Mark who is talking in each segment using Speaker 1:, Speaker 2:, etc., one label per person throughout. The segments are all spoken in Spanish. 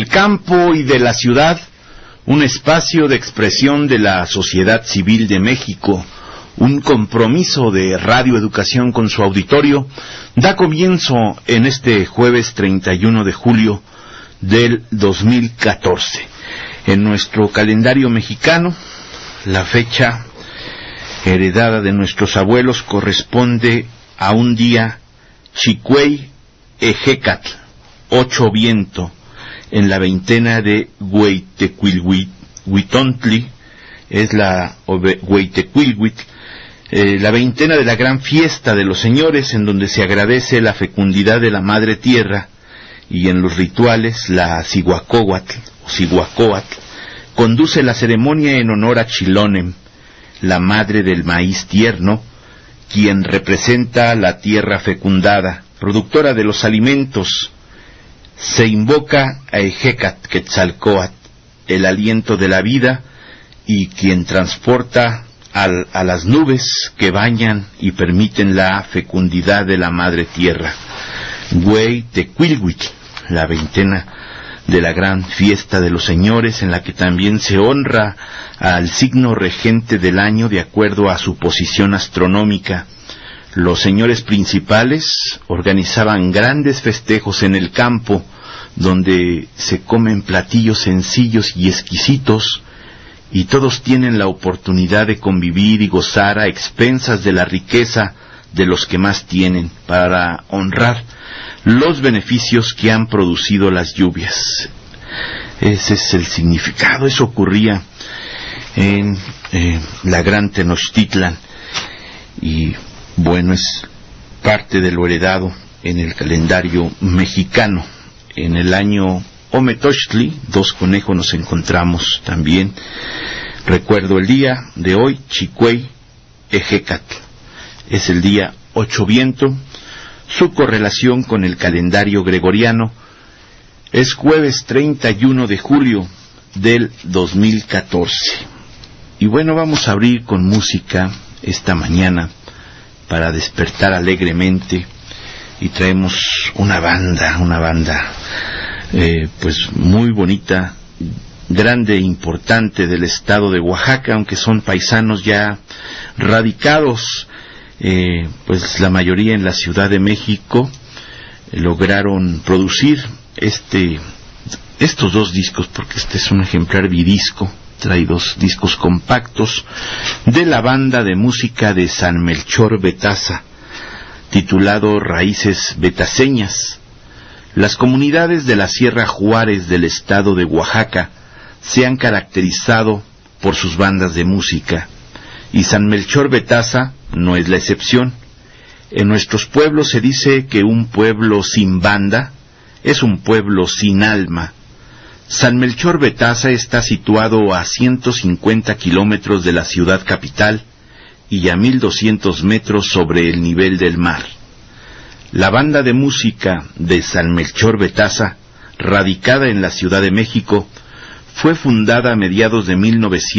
Speaker 1: del campo y de la ciudad, un espacio de expresión de la sociedad civil de México, un compromiso de Radio Educación con su auditorio, da comienzo en este jueves 31 de julio del 2014. En nuestro calendario mexicano, la fecha heredada de nuestros abuelos corresponde a un día Chicuey Ejecatl, 8 viento, en la veintena de Hueitecuilhuitontli, es la Hueitecuilhuitl, la veintena de la gran fiesta de los señores, en donde se agradece la fecundidad de la madre tierra, y en los rituales la Cihuacóatl o Cihuacóatl conduce la ceremonia en honor a Chilonem, la madre del maíz tierno, quien representa la tierra fecundada, productora de los alimentos. Se invoca a Ejecatl Quetzalcóatl, el aliento de la vida, y quien transporta a las nubes que bañan y permiten la fecundidad de la madre tierra. Hueitecuilhuitl, la veintena de la gran fiesta de los señores, en la que también se honra al signo regente del año de acuerdo a su posición astronómica. Los señores principales organizaban grandes festejos en el campo, donde se comen platillos sencillos y exquisitos, y todos tienen la oportunidad de convivir y gozar a expensas de la riqueza de los que más tienen, para honrar los beneficios que han producido las lluvias. Ese es el significado. Eso ocurría en la gran Tenochtitlan, y bueno, es parte de lo heredado en el calendario mexicano. En el año Ometochtli, 2 conejos, nos encontramos también. Recuerdo el día de hoy, Chicuey Ejecatl, es el día 8 viento. Su correlación con el calendario gregoriano es jueves 31 de julio del 2014. Y bueno, vamos a abrir con música esta mañana para despertar alegremente, y traemos una banda pues muy bonita, grande e importante del estado de Oaxaca, aunque son paisanos ya radicados, pues la mayoría en la Ciudad de México. Lograron producir estos 2 discos, porque este es un ejemplar bidisco, trae 2 discos compactos de la banda de música de San Melchor Betaza, titulado Raíces Betaseñas. Las comunidades de la Sierra Juárez del estado de Oaxaca se han caracterizado por sus bandas de música, y San Melchor Betaza no es la excepción. En nuestros pueblos se dice que un pueblo sin banda es un pueblo sin alma. San Melchor Betaza está situado a 150 kilómetros de la ciudad capital y a 1200 metros sobre el nivel del mar. La banda de música de San Melchor Betaza, radicada en la Ciudad de México, fue fundada a mediados de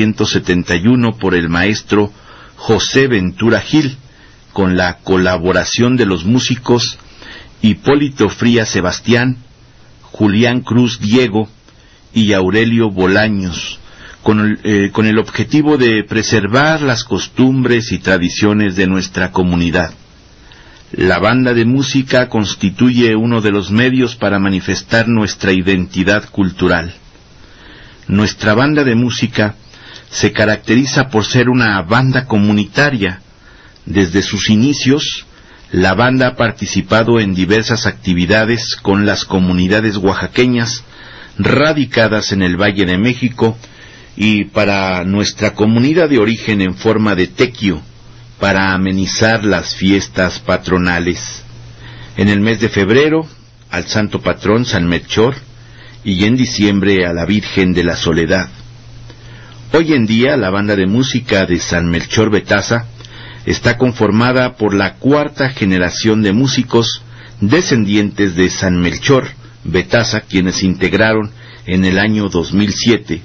Speaker 1: 1971 por el maestro José Ventura Gil, con la colaboración de los músicos Hipólito Frías Sebastián, Julián Cruz Diego y Aurelio Bolaños, con el objetivo de preservar las costumbres y tradiciones de nuestra comunidad. La banda de música constituye uno de los medios para manifestar nuestra identidad cultural. Nuestra banda de música se caracteriza por ser una banda comunitaria. Desde sus inicios, la banda ha participado en diversas actividades con las comunidades oaxaqueñas radicadas en el Valle de México, y para nuestra comunidad de origen en forma de tequio, para amenizar las fiestas patronales. En el mes de febrero, al santo patrón San Melchor, y en diciembre a la Virgen de la Soledad. Hoy en día, la banda de música de San Melchor Betaza está conformada por la 4ª generación de músicos descendientes de San Melchor Betaza, quienes se integraron en el año 2007.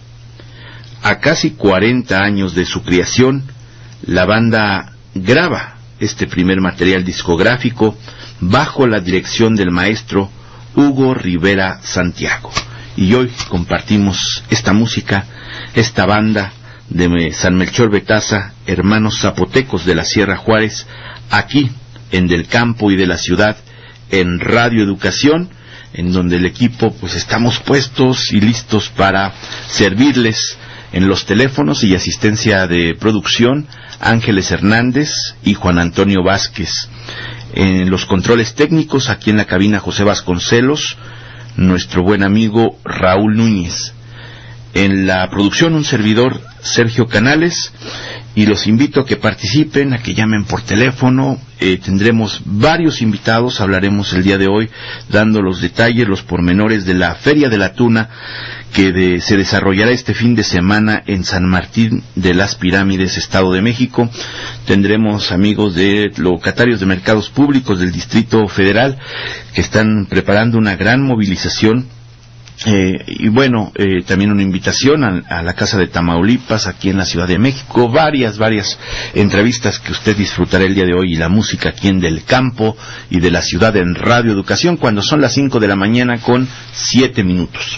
Speaker 1: A casi 40 años de su creación, la banda graba este primer material discográfico bajo la dirección del maestro Hugo Rivera Santiago. y hoy compartimos esta música, esta banda de San Melchor Betaza, hermanos zapotecos de la Sierra Juárez, aquí en Del Campo y de la Ciudad, en Radio Educación, en donde el equipo pues estamos puestos y listos para servirles. En los teléfonos y asistencia de producción, Ángeles Hernández y Juan Antonio Vázquez. En los controles técnicos, aquí en la cabina, José Vasconcelos, nuestro buen amigo Raúl Núñez. En la producción, un servidor, Sergio Canales, y los invito a que participen, a que llamen por teléfono. Tendremos varios invitados, hablaremos el día de hoy dando los detalles, los pormenores de la Feria de la Tuna que se desarrollará este fin de semana en San Martín de las Pirámides, Estado de México. Tendremos amigos de locatarios de mercados públicos del Distrito Federal que están preparando una gran movilización. Y bueno, también una invitación a la Casa de Tamaulipas, aquí en la Ciudad de México, varias entrevistas que usted disfrutará el día de hoy, y la música aquí en Del Campo y de la Ciudad en Radio Educación, cuando son las 5 de la mañana con 7 minutos.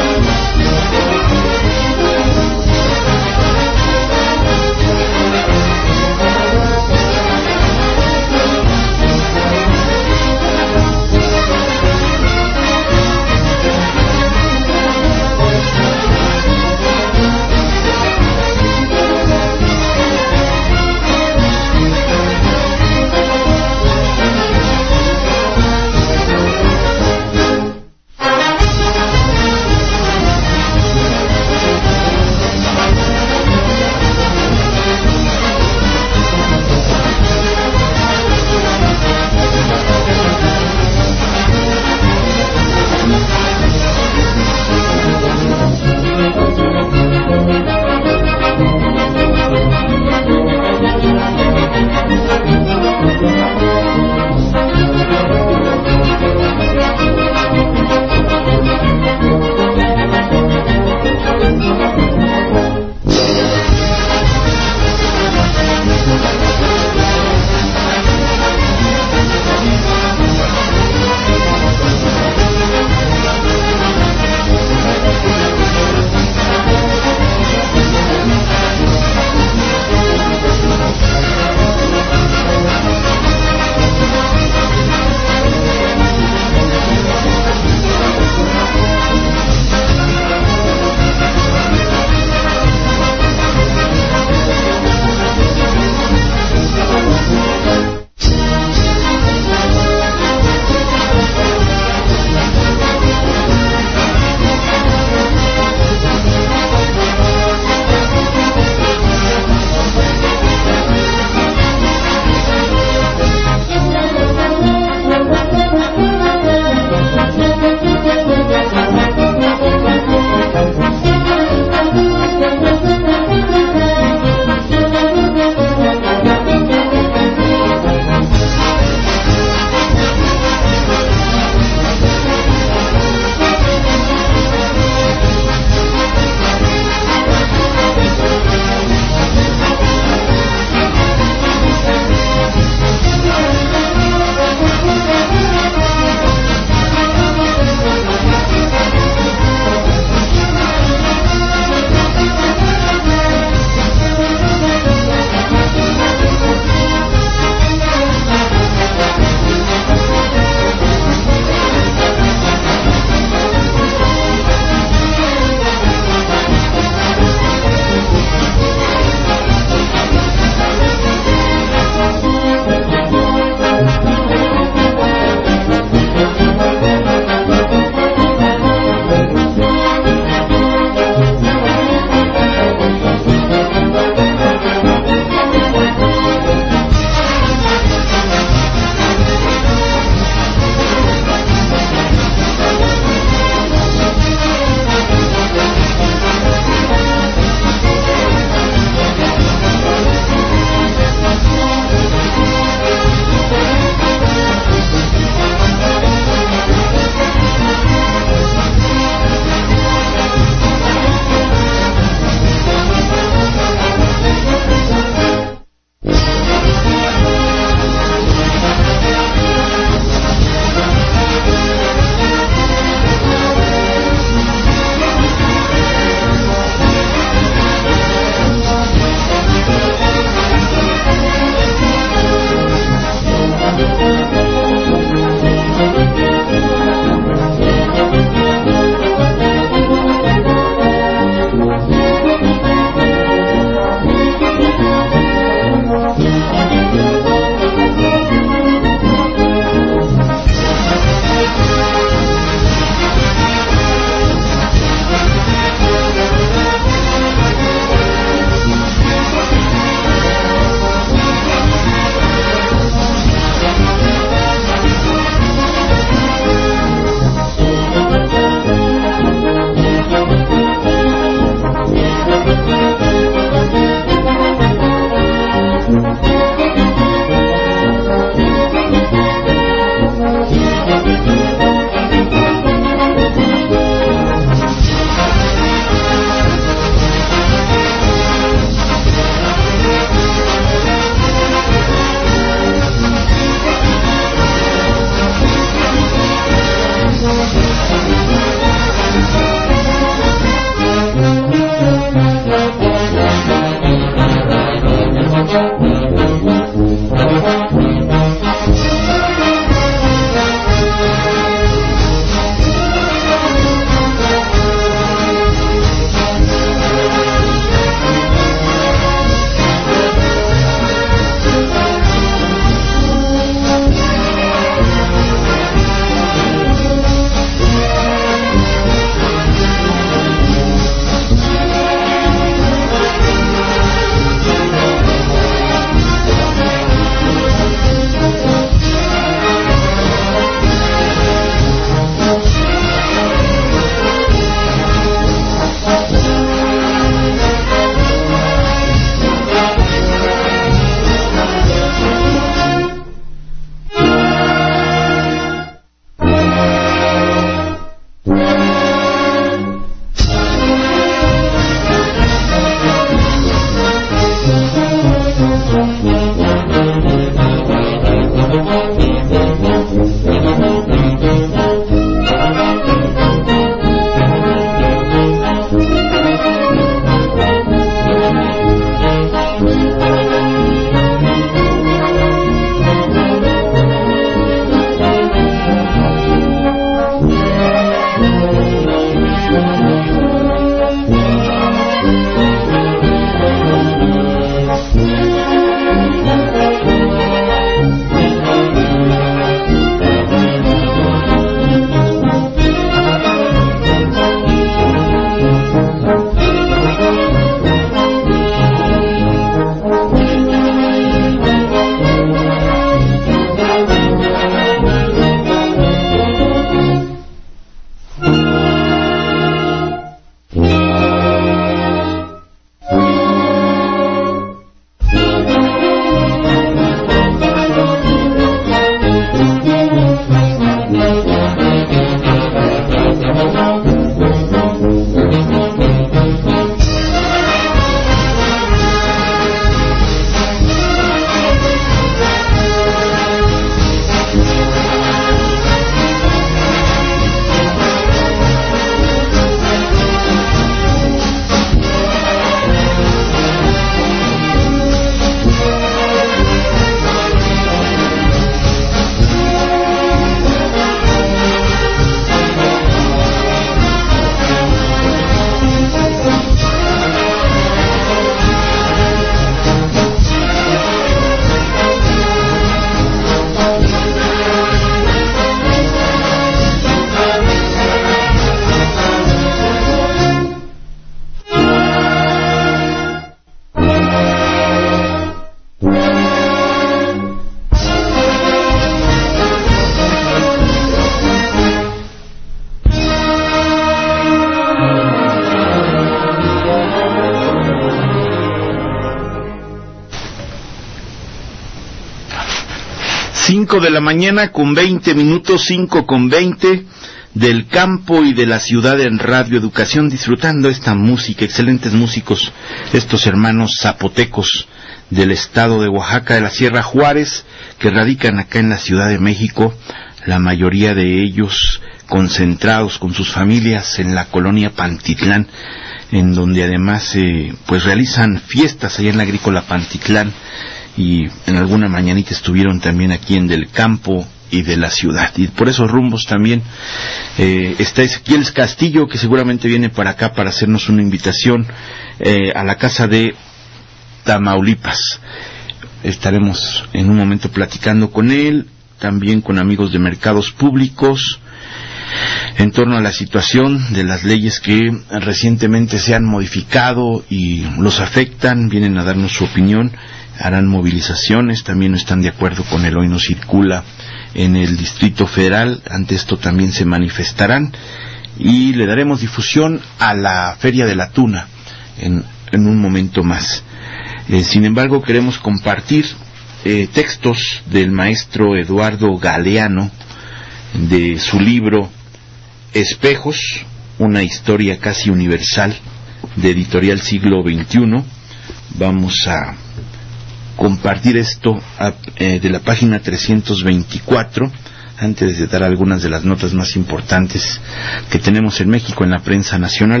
Speaker 1: 5:20 a.m, 5:20 del campo y de la ciudad en Radio Educación, disfrutando esta música, excelentes músicos, estos hermanos zapotecos del estado de Oaxaca, de la Sierra Juárez, que radican acá en la Ciudad de México, la mayoría de ellos concentrados con sus familias en la colonia Pantitlán, en donde además pues realizan fiestas allá en la agrícola Pantitlán, y en alguna mañanita estuvieron también aquí en Del Campo y de la ciudad, y por esos rumbos también está Ezequiel Castillo, que seguramente viene para acá para hacernos una invitación a la casa de Tamaulipas. Estaremos en un momento platicando con él, también con amigos de mercados públicos, en torno a la situación de las leyes que recientemente se han modificado y los afectan. Vienen a darnos su opinión, harán movilizaciones, también no están de acuerdo con el Hoy No Circula en el Distrito Federal. Ante esto también se manifestarán, y le daremos difusión a la Feria de la Tuna en un momento más. Sin embargo, queremos compartir textos del maestro Eduardo Galeano, de su libro Espejos, una historia casi universal, de Editorial Siglo XXI. Vamos a compartir esto de la página 324, antes de dar algunas de las notas más importantes que tenemos en México en la prensa nacional.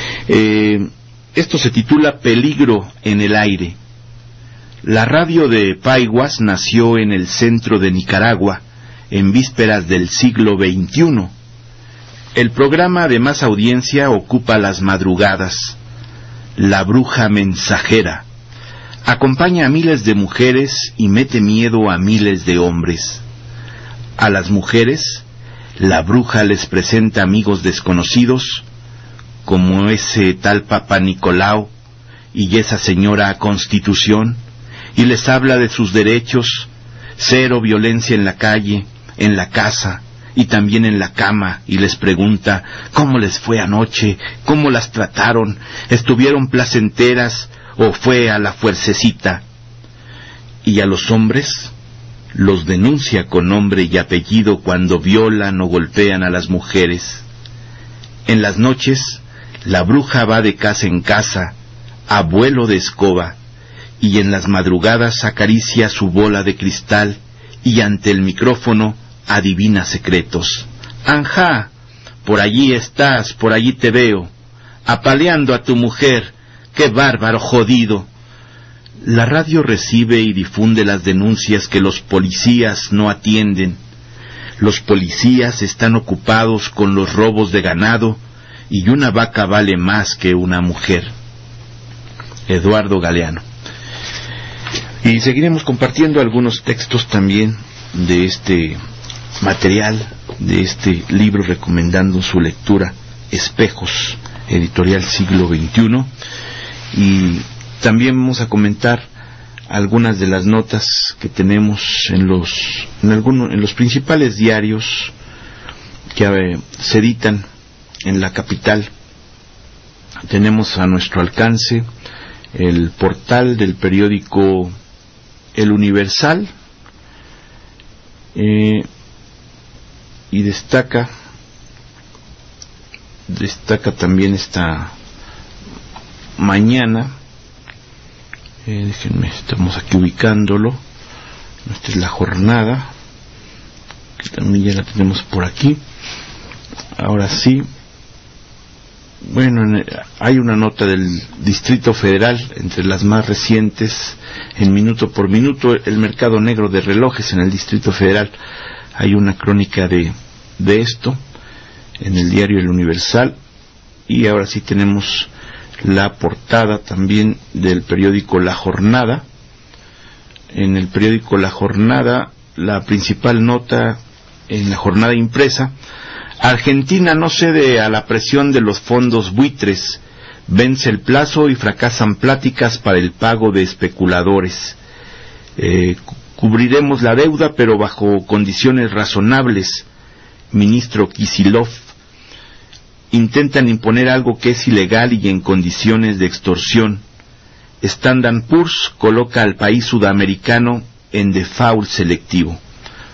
Speaker 1: Esto se titula Peligro en el aire. La radio de Paiguas nació en el centro de Nicaragua en vísperas del siglo XXI. El programa de más audiencia ocupa las madrugadas. La bruja mensajera acompaña a miles de mujeres y mete miedo a miles de hombres. A las mujeres, la bruja les presenta amigos desconocidos, como ese tal Papa Nicolau y esa señora Constitución, y les habla de sus derechos: cero violencia en la calle, en la casa y también en la cama, y les pregunta cómo les fue anoche, cómo las trataron, estuvieron placenteras o fue a la fuercecita. Y a los hombres los denuncia con nombre y apellido cuando violan o golpean a las mujeres. En las noches, la bruja va de casa en casa, a vuelo de escoba, y en las madrugadas acaricia su bola de cristal, y ante el micrófono adivina secretos. Anjá, por allí estás, por allí te veo, apaleando a tu mujer, qué bárbaro jodido. La radio recibe y difunde las denuncias que los policías no atienden. Los policías están ocupados con los robos de ganado, y una vaca vale más que una mujer. Eduardo Galeano. Y seguiremos compartiendo algunos textos también de este material, de este libro, recomendando su lectura, Espejos, Editorial Siglo XXI. Y también vamos a comentar algunas de las notas que tenemos en los principales diarios que se editan en la capital. Tenemos a nuestro alcance el portal del periódico El Universal, y destaca también esta mañana, déjenme, estamos aquí ubicándolo. Esta es La Jornada, que también ya la tenemos por aquí. Ahora sí, bueno, hay una nota del Distrito Federal, entre las más recientes, en Minuto por Minuto, el mercado negro de relojes en el Distrito Federal. Hay una crónica de esto en el diario El Universal. Y ahora sí tenemos la portada también del periódico La Jornada. En el periódico La Jornada, la principal nota en la jornada impresa: Argentina no cede a la presión de los fondos buitres, vence el plazo y fracasan pláticas para el pago de especuladores. Cubriremos la deuda, pero bajo condiciones razonables. Ministro Kicillof. Intentan imponer algo que es ilegal y en condiciones de extorsión. Standard & Poor's coloca al país sudamericano en default selectivo.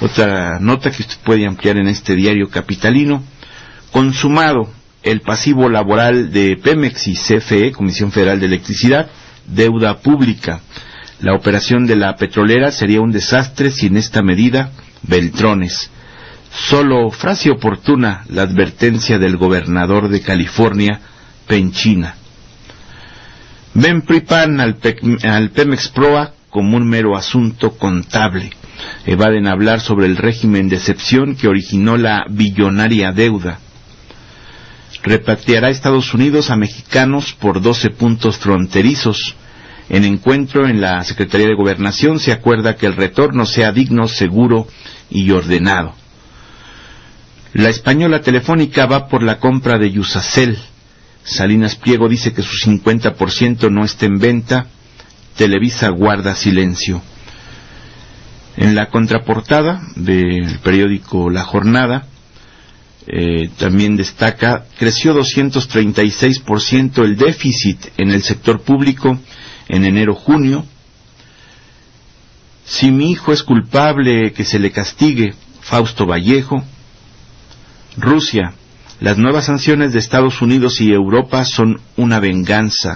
Speaker 1: Otra nota que usted puede ampliar en este diario capitalino: consumado el pasivo laboral de Pemex y CFE, Comisión Federal de Electricidad, deuda pública. La operación de la petrolera sería un desastre sin esta medida. Beltrones. Solo frase oportuna la advertencia del gobernador de California, Penchina. Ven PRI-PAN al Pemex Proa como un mero asunto contable. Evaden hablar sobre el régimen de excepción que originó la billonaria deuda. Repatriará Estados Unidos a mexicanos por 12 puntos fronterizos. En encuentro en la Secretaría de Gobernación se acuerda que el retorno sea digno, seguro y ordenado. La española Telefónica va por la compra de Iusacell. Salinas Pliego dice que su 50% no está en venta. Televisa guarda silencio. En la contraportada del periódico La Jornada también destaca: creció 236% el déficit en el sector público en enero-junio. Si mi hijo es culpable, que se le castigue. Fausto Vallejo. Rusia: las nuevas sanciones de Estados Unidos y Europa son una venganza.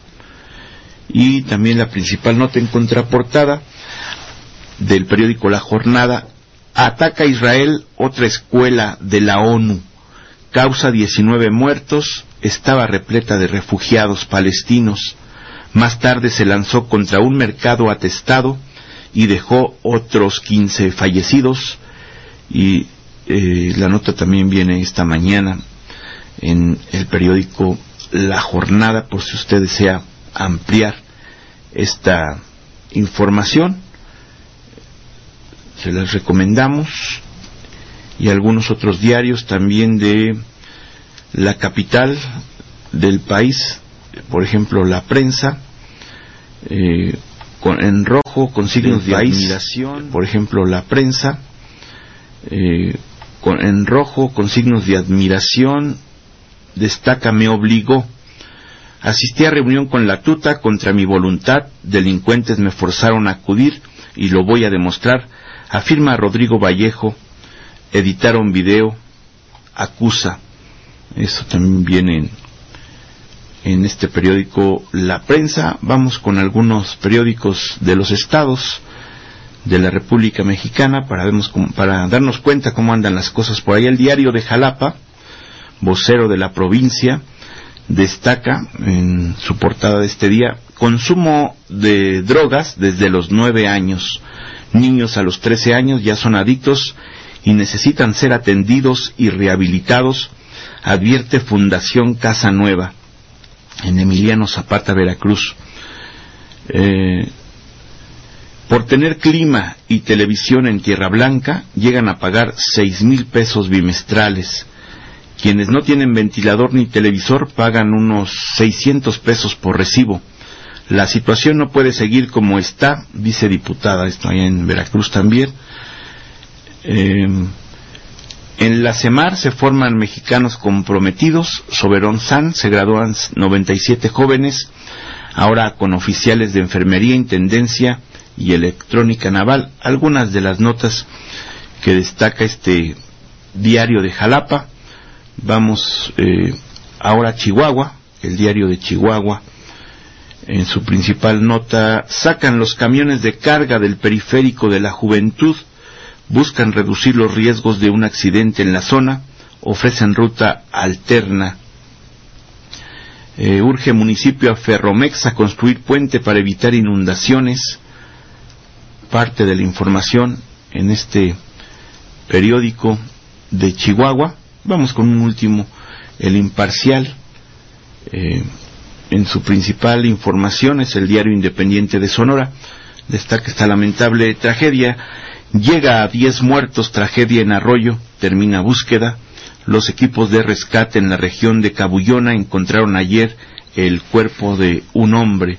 Speaker 1: Y también la principal nota en contraportada del periódico La Jornada: ataca a Israel otra escuela de la ONU, causa 19 muertos, estaba repleta de refugiados palestinos. Más tarde se lanzó contra un mercado atestado y dejó otros 15 fallecidos. Y la nota también viene esta mañana en el periódico La Jornada, por si usted desea ampliar esta información, se las recomendamos. Y algunos otros diarios también de la capital del país, por ejemplo La Prensa, en rojo con signos de admiración. Por ejemplo La Prensa, en rojo con signos de admiración, destaca: me obligó. Asistí a reunión con la tuta contra mi voluntad, delincuentes me forzaron a acudir y lo voy a demostrar, afirma Rodrigo Vallejo. Editaron video, acusa. Esto también viene en este periódico La Prensa. Vamos con algunos periódicos de los estados de la República Mexicana para darnos cuenta cómo andan las cosas por ahí. El diario de Jalapa, vocero de la provincia, destaca en su portada de este día: consumo de drogas desde los 9 años. Niños a los 13 años ya son adictos y necesitan ser atendidos y rehabilitados, advierte Fundación Casa Nueva, en Emiliano Zapata, Veracruz. Por tener clima y televisión en Tierra Blanca, llegan a pagar 6,000 pesos bimestrales. Quienes no tienen ventilador ni televisor pagan unos 600 pesos por recibo. La situación no puede seguir como está, dice diputada, esto allá en Veracruz también. En la CEMAR se forman mexicanos comprometidos. Soberón San, se gradúan 97 jóvenes, ahora con oficiales de enfermería, intendencia y electrónica naval. Algunas de las notas que destaca este diario de Jalapa. Vamos ahora a Chihuahua, el diario de Chihuahua. En su principal nota: sacan los camiones de carga del periférico de la Juventud, buscan reducir los riesgos de un accidente en la zona, ofrecen ruta alterna. Urge municipio a Ferromex a construir puente para evitar inundaciones. Parte de la información en este periódico de Chihuahua. Vamos con un último, El Imparcial. En su principal información es el diario Independiente de Sonora. Destaca esta lamentable tragedia: llega a 10 muertos, tragedia en Arroyo, termina búsqueda. Los equipos de rescate en la región de Cabullona encontraron ayer el cuerpo de un hombre.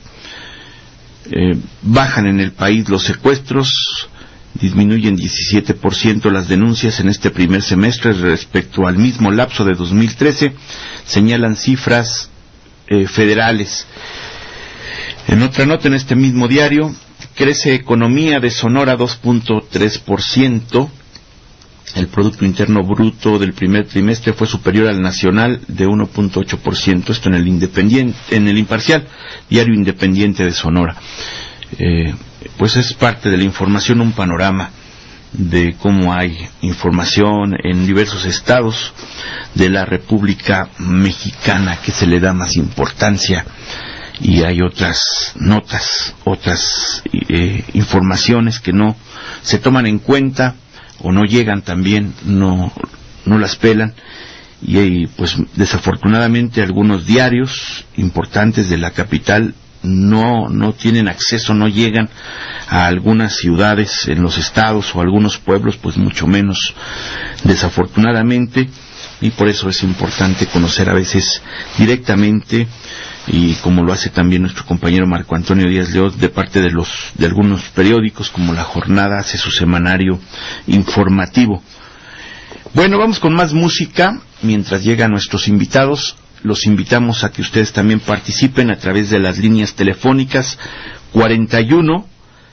Speaker 1: Bajan en el país los secuestros, disminuyen 17% las denuncias en este primer semestre respecto al mismo lapso de 2013, señalan cifras federales. En otra nota en este mismo diario: Crece economía de Sonora 2.3%. El Producto Interno Bruto del primer trimestre fue superior al nacional de 1.8%. Esto en el Imparcial, Diario Independiente de Sonora. Pues es parte de la información, un panorama de cómo hay información en diversos estados de la República Mexicana que se le da más importancia, y hay otras notas, otras informaciones que no se toman en cuenta o no llegan también, no las pelan, y pues desafortunadamente algunos diarios importantes de la capital no tienen acceso, no llegan a algunas ciudades en los estados o algunos pueblos, pues mucho menos, desafortunadamente, y por eso es importante conocer a veces directamente, y como lo hace también nuestro compañero Marco Antonio Díaz León, de parte de algunos periódicos, como La Jornada hace su semanario informativo. Bueno, vamos con más música mientras llegan nuestros invitados. Los invitamos a que ustedes también participen a través de las líneas telefónicas 41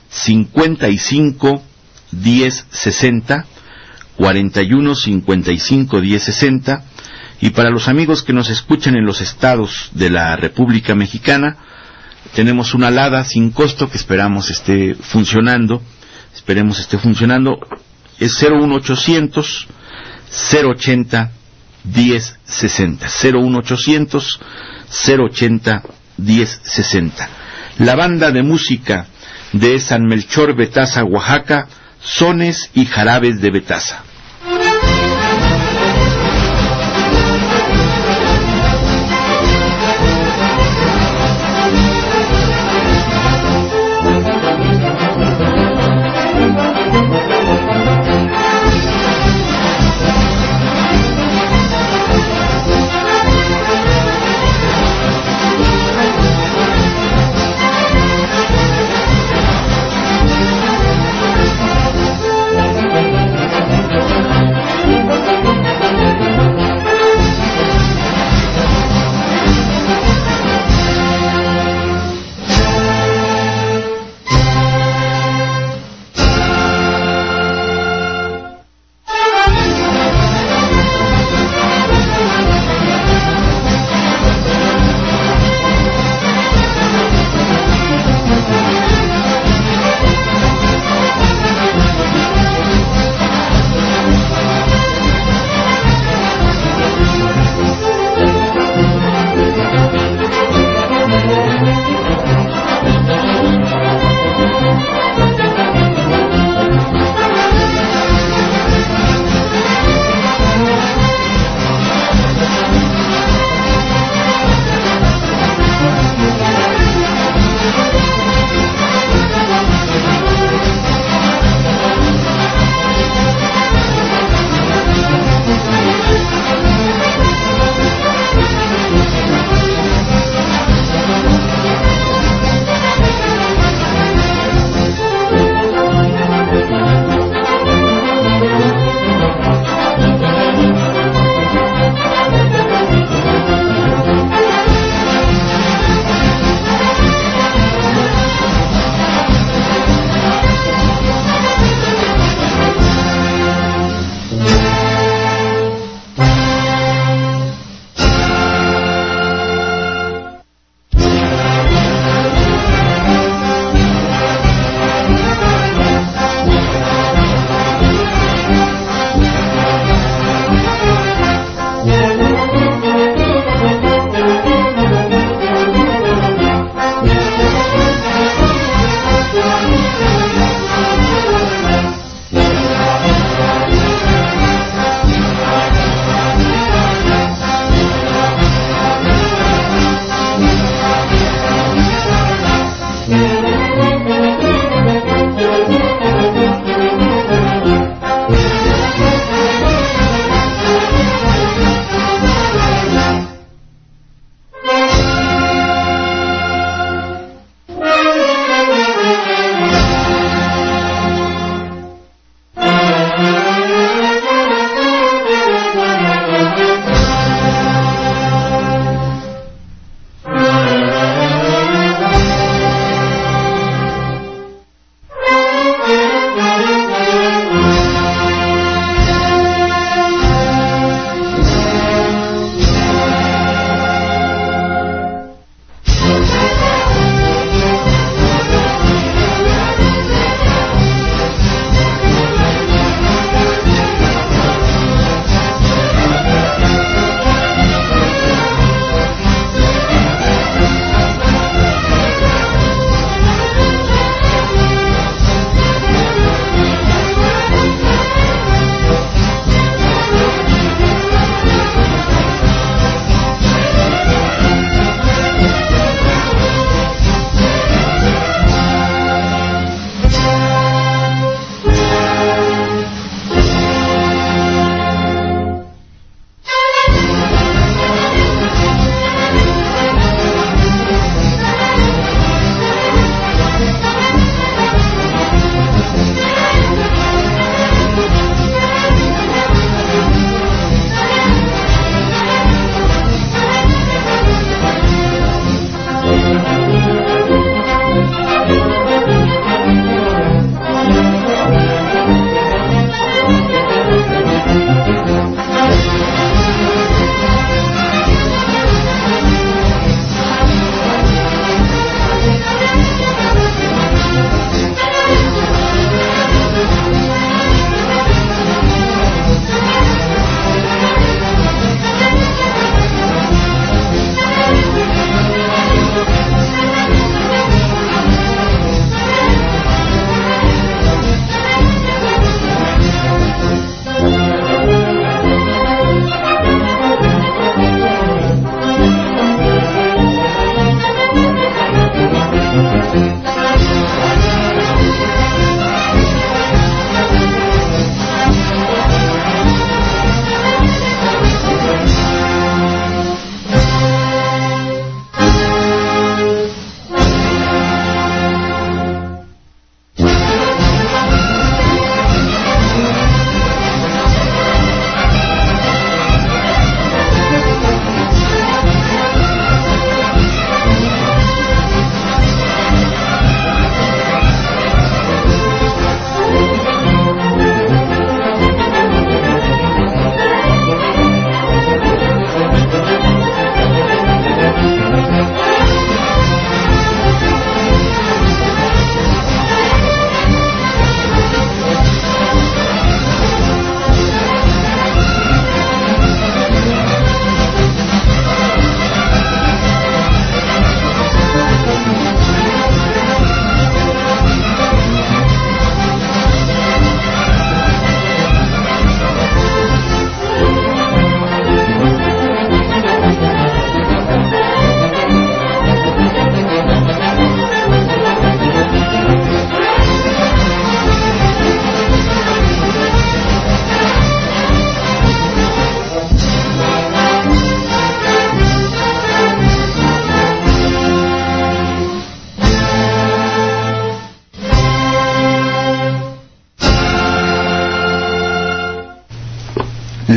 Speaker 1: 55 10 60, 41 55 10 60, y para los amigos que nos escuchan en los estados de la República Mexicana, tenemos una alada sin costo que esperemos esté funcionando, es 01800 080 1060, 01800 080 1060. La banda de música de San Melchor Betasa, Oaxaca, Sones y Jarabes de Betasa.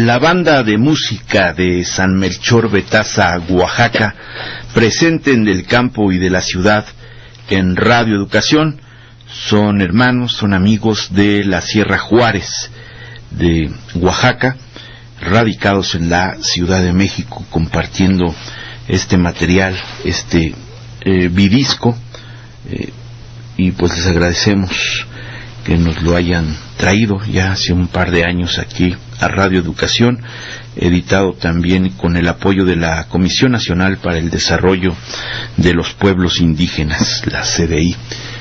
Speaker 1: La banda de música de San Melchor Betaza, Oaxaca, presente en el campo y de la ciudad en Radio Educación, son hermanos, son amigos de la Sierra Juárez de Oaxaca, radicados en la Ciudad de México, compartiendo este material, este vidisco, y pues les agradecemos que nos lo hayan traído ya hace un par de años aquí a Radio Educación, editado también con el apoyo de la Comisión Nacional para el Desarrollo de los Pueblos Indígenas, la CDI.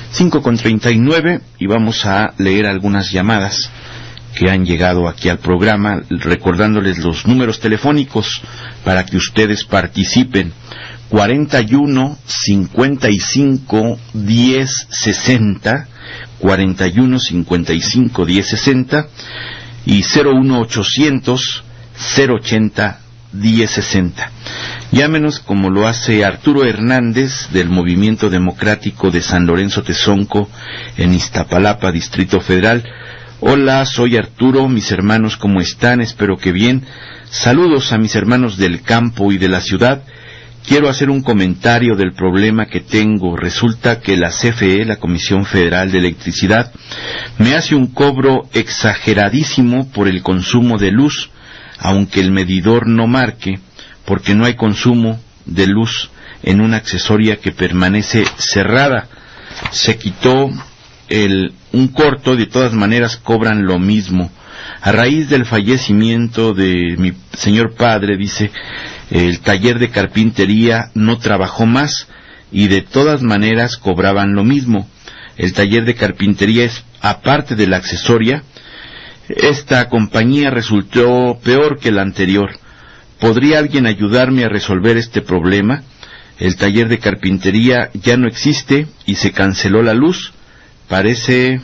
Speaker 1: 5:39, y vamos a leer algunas llamadas que han llegado aquí al programa, recordándoles los números telefónicos para que ustedes participen: 41 55 10 60, 41 55 10 60 y 01800 080 1060. Llámenos como lo hace Arturo Hernández del Movimiento Democrático de San Lorenzo Tezonco en Iztapalapa, Distrito Federal. Hola, soy Arturo, mis hermanos, ¿cómo están? Espero que bien. Saludos a mis hermanos del campo y de la ciudad. Quiero hacer un comentario del problema que tengo. Resulta que la CFE, la Comisión Federal de Electricidad, me hace un cobro exageradísimo por el consumo de luz, aunque el medidor no marque, porque no hay consumo de luz en una accesoria que permanece cerrada. Se quitó un corto, de todas maneras cobran lo mismo. A raíz del fallecimiento de mi señor padre, dice, el taller de carpintería no trabajó más y de todas maneras cobraban lo mismo. El taller de carpintería es aparte de la accesoria. Esta compañía resultó peor que la anterior. ¿Podría alguien ayudarme a resolver este problema? El taller de carpintería ya no existe y se canceló la luz. Parece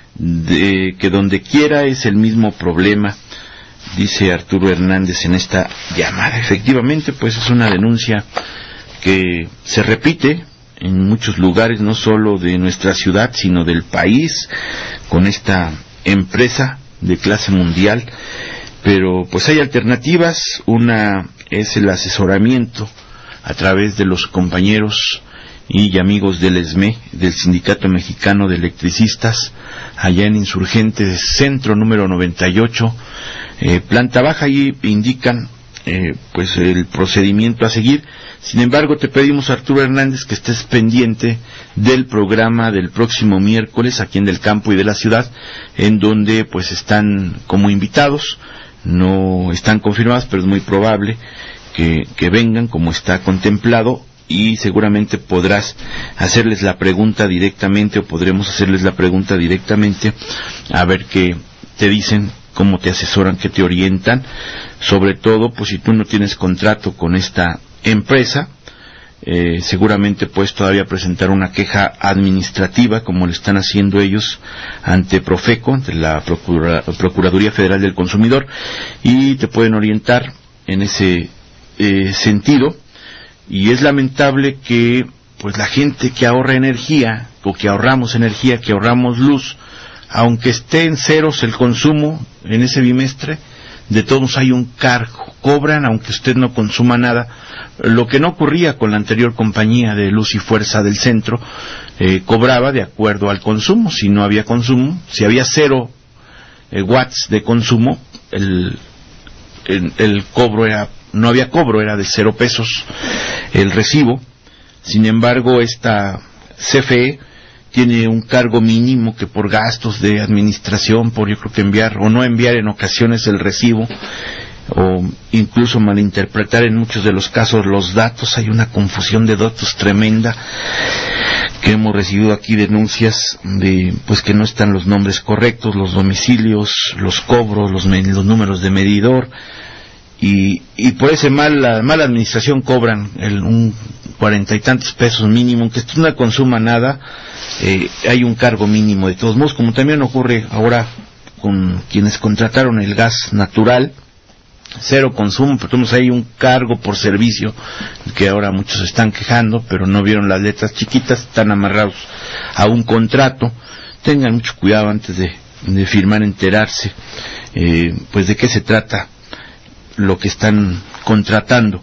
Speaker 1: que donde quiera es el mismo problema, dice Arturo Hernández en esta llamada. Efectivamente, pues es una denuncia que se repite en muchos lugares, no solo de nuestra ciudad, sino del país, con esta empresa de clase mundial. Pero pues hay alternativas. Una es el asesoramiento a través de los compañeros y amigos del ESME, del Sindicato Mexicano de Electricistas, allá en Insurgentes Centro número 98, planta baja. Ahí indican pues el procedimiento a seguir. Sin embargo, te pedimos, Arturo Hernández, que estés pendiente del programa del próximo miércoles aquí en Del Campo y de la Ciudad, en donde pues están como invitados, no están confirmados, pero es muy probable que vengan, como está contemplado, y seguramente podrás hacerles la pregunta directamente, o podremos hacerles la pregunta directamente, a ver qué te dicen, cómo te asesoran, qué te orientan. Sobre todo, pues si tú no tienes contrato con esta empresa, seguramente puedes todavía presentar una queja administrativa, como le están haciendo ellos ante Profeco, ante la Procuraduría Federal del Consumidor, y te pueden orientar en ese sentido. Y es lamentable que pues la gente que ahorra energía, o que ahorramos energía, que ahorramos luz, aunque esté en ceros el consumo en ese bimestre, de todos hay un cargo, cobran aunque usted no consuma nada, lo que no ocurría con la anterior compañía de Luz y Fuerza del Centro. Cobraba de acuerdo al consumo. Si no había consumo, si había 0 watts de consumo, el cobro no había cobro, era de 0 pesos el recibo. Sin embargo, esta CFE tiene un cargo mínimo que por gastos de administración, por yo creo que enviar o no enviar en ocasiones el recibo, o incluso malinterpretar en muchos de los casos los datos. Hay una confusión de datos tremenda, que hemos recibido aquí denuncias de pues que no están los nombres correctos, los domicilios, los cobros, los números de medidor, y por esa mala administración cobran un 40 y tantos pesos mínimo, aunque usted no consuma nada. Hay un cargo mínimo de todos modos, como también ocurre ahora con quienes contrataron el gas natural, 0 consumo, pero todos hay un cargo por servicio, que ahora muchos están quejando, pero no vieron las letras chiquitas, están amarrados a un contrato. Tengan mucho cuidado antes de firmar, enterarse pues de qué se trata lo que están contratando.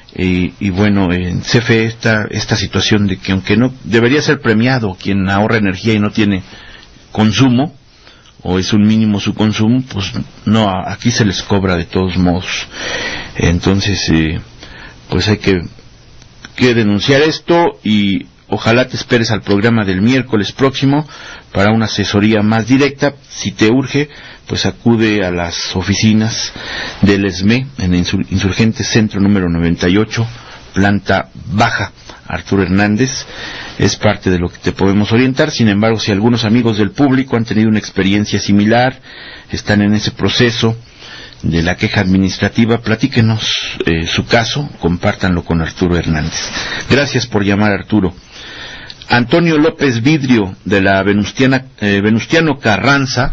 Speaker 1: Y bueno, en CFE esta situación de que aunque no debería ser premiado quien ahorra energía y no tiene consumo, o es un mínimo su consumo, pues no, aquí se les cobra de todos modos. Entonces, pues hay que denunciar esto, y ojalá te esperes al programa del miércoles próximo para una asesoría más directa. Si te urge, pues acude a las oficinas del ESME en Insurgentes Centro número 98, planta baja. Arturo Hernández es parte de lo que te podemos orientar. Sin embargo, si algunos amigos del público han tenido una experiencia similar, están en ese proceso de la queja administrativa, platíquenos su caso, compártanlo con Arturo Hernández. Gracias por llamar, Arturo. Antonio López Vidrio, de la Venustiano Carranza,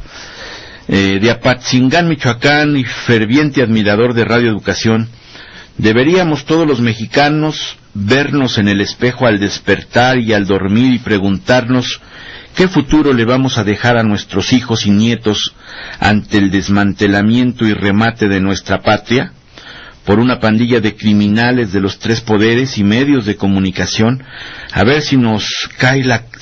Speaker 1: de Apatzingán, Michoacán, y ferviente admirador de Radio Educación. Deberíamos todos los mexicanos vernos en el espejo al despertar y al dormir y preguntarnos qué futuro le vamos a dejar a nuestros hijos y nietos ante el desmantelamiento y remate de nuestra patria por una pandilla de criminales de los tres poderes y medios de comunicación. A ver si se nos cae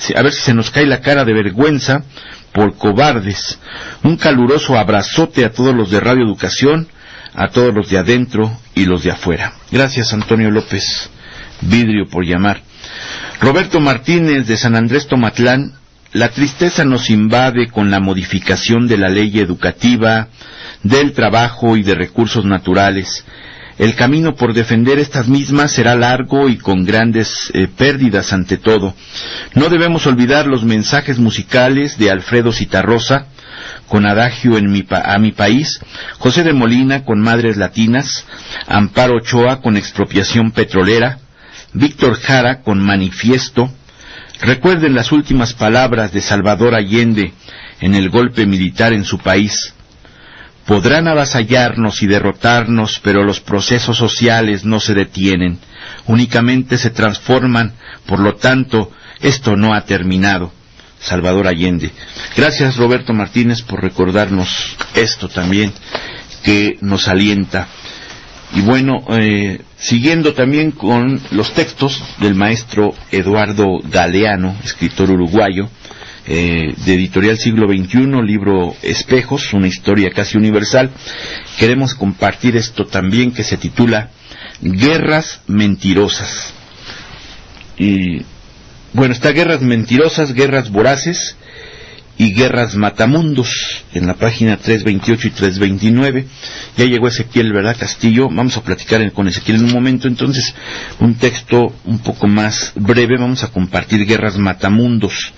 Speaker 1: la cara de vergüenza por cobardes. Un caluroso abrazote a todos los de Radio Educación, a todos los de adentro y los de afuera. Gracias, Antonio López Vidrio, por llamar. Roberto Martínez, de San Andrés Tomatlán. La tristeza nos invade con la modificación de la ley educativa, del trabajo y de recursos naturales. El camino por defender estas mismas será largo y con grandes pérdidas ante todo. No debemos olvidar los mensajes musicales de Alfredo Zitarrosa, con Adagio a mi país, José de Molina con Madres Latinas, Amparo Ochoa con Expropiación Petrolera, Víctor Jara con Manifiesto. Recuerden las últimas palabras de Salvador Allende en el golpe militar en su país. Podrán avasallarnos y derrotarnos, pero los procesos sociales no se detienen, únicamente se transforman, por lo tanto, esto no ha terminado. Salvador Allende. Gracias, Roberto Martínez, por recordarnos esto también, que nos alienta. Y bueno, siguiendo también con los textos del maestro Eduardo Galeano, escritor uruguayo, de Editorial Siglo XXI, libro Espejos, una historia casi universal, queremos compartir esto también, que se titula Guerras Mentirosas. Y bueno, está Guerras Mentirosas, Guerras Voraces y Guerras Matamundos, en la página 328 y 329. Ya llegó Ezequiel, ¿verdad, Castillo? Vamos a platicar con Ezequiel en un momento. Entonces, un texto un poco más breve, vamos a compartir Guerras Matamundos.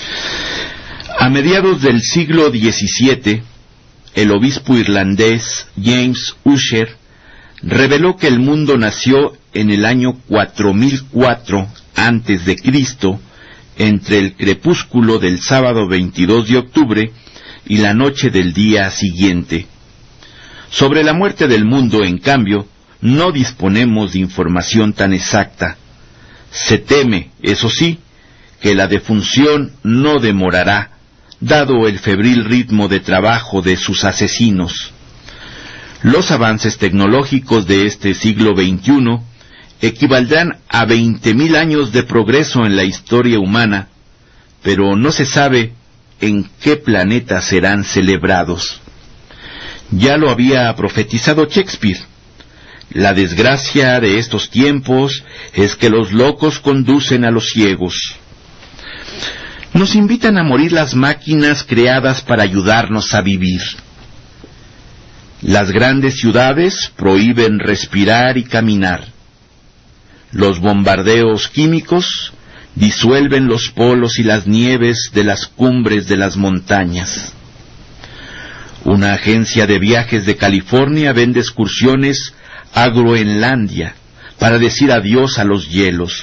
Speaker 1: A mediados del siglo XVII, el obispo irlandés James Ussher reveló que el mundo nació en el año 4004 antes de Cristo, entre el crepúsculo del sábado 22 de octubre y la noche del día siguiente. Sobre la muerte del mundo, en cambio, no disponemos de información tan exacta. Se teme, eso sí, que la defunción no demorará, dado el febril ritmo de trabajo de sus asesinos. Los avances tecnológicos de este siglo XXI equivaldrán a 20.000 años de progreso en la historia humana, pero no se sabe en qué planeta serán celebrados. Ya lo había profetizado Shakespeare. La desgracia de estos tiempos es que los locos conducen a los ciegos. Nos invitan a morir las máquinas creadas para ayudarnos a vivir. Las grandes ciudades prohíben respirar y caminar. Los bombardeos químicos disuelven los polos y las nieves de las cumbres de las montañas. Una agencia de viajes de California vende excursiones a Groenlandia para decir adiós a los hielos.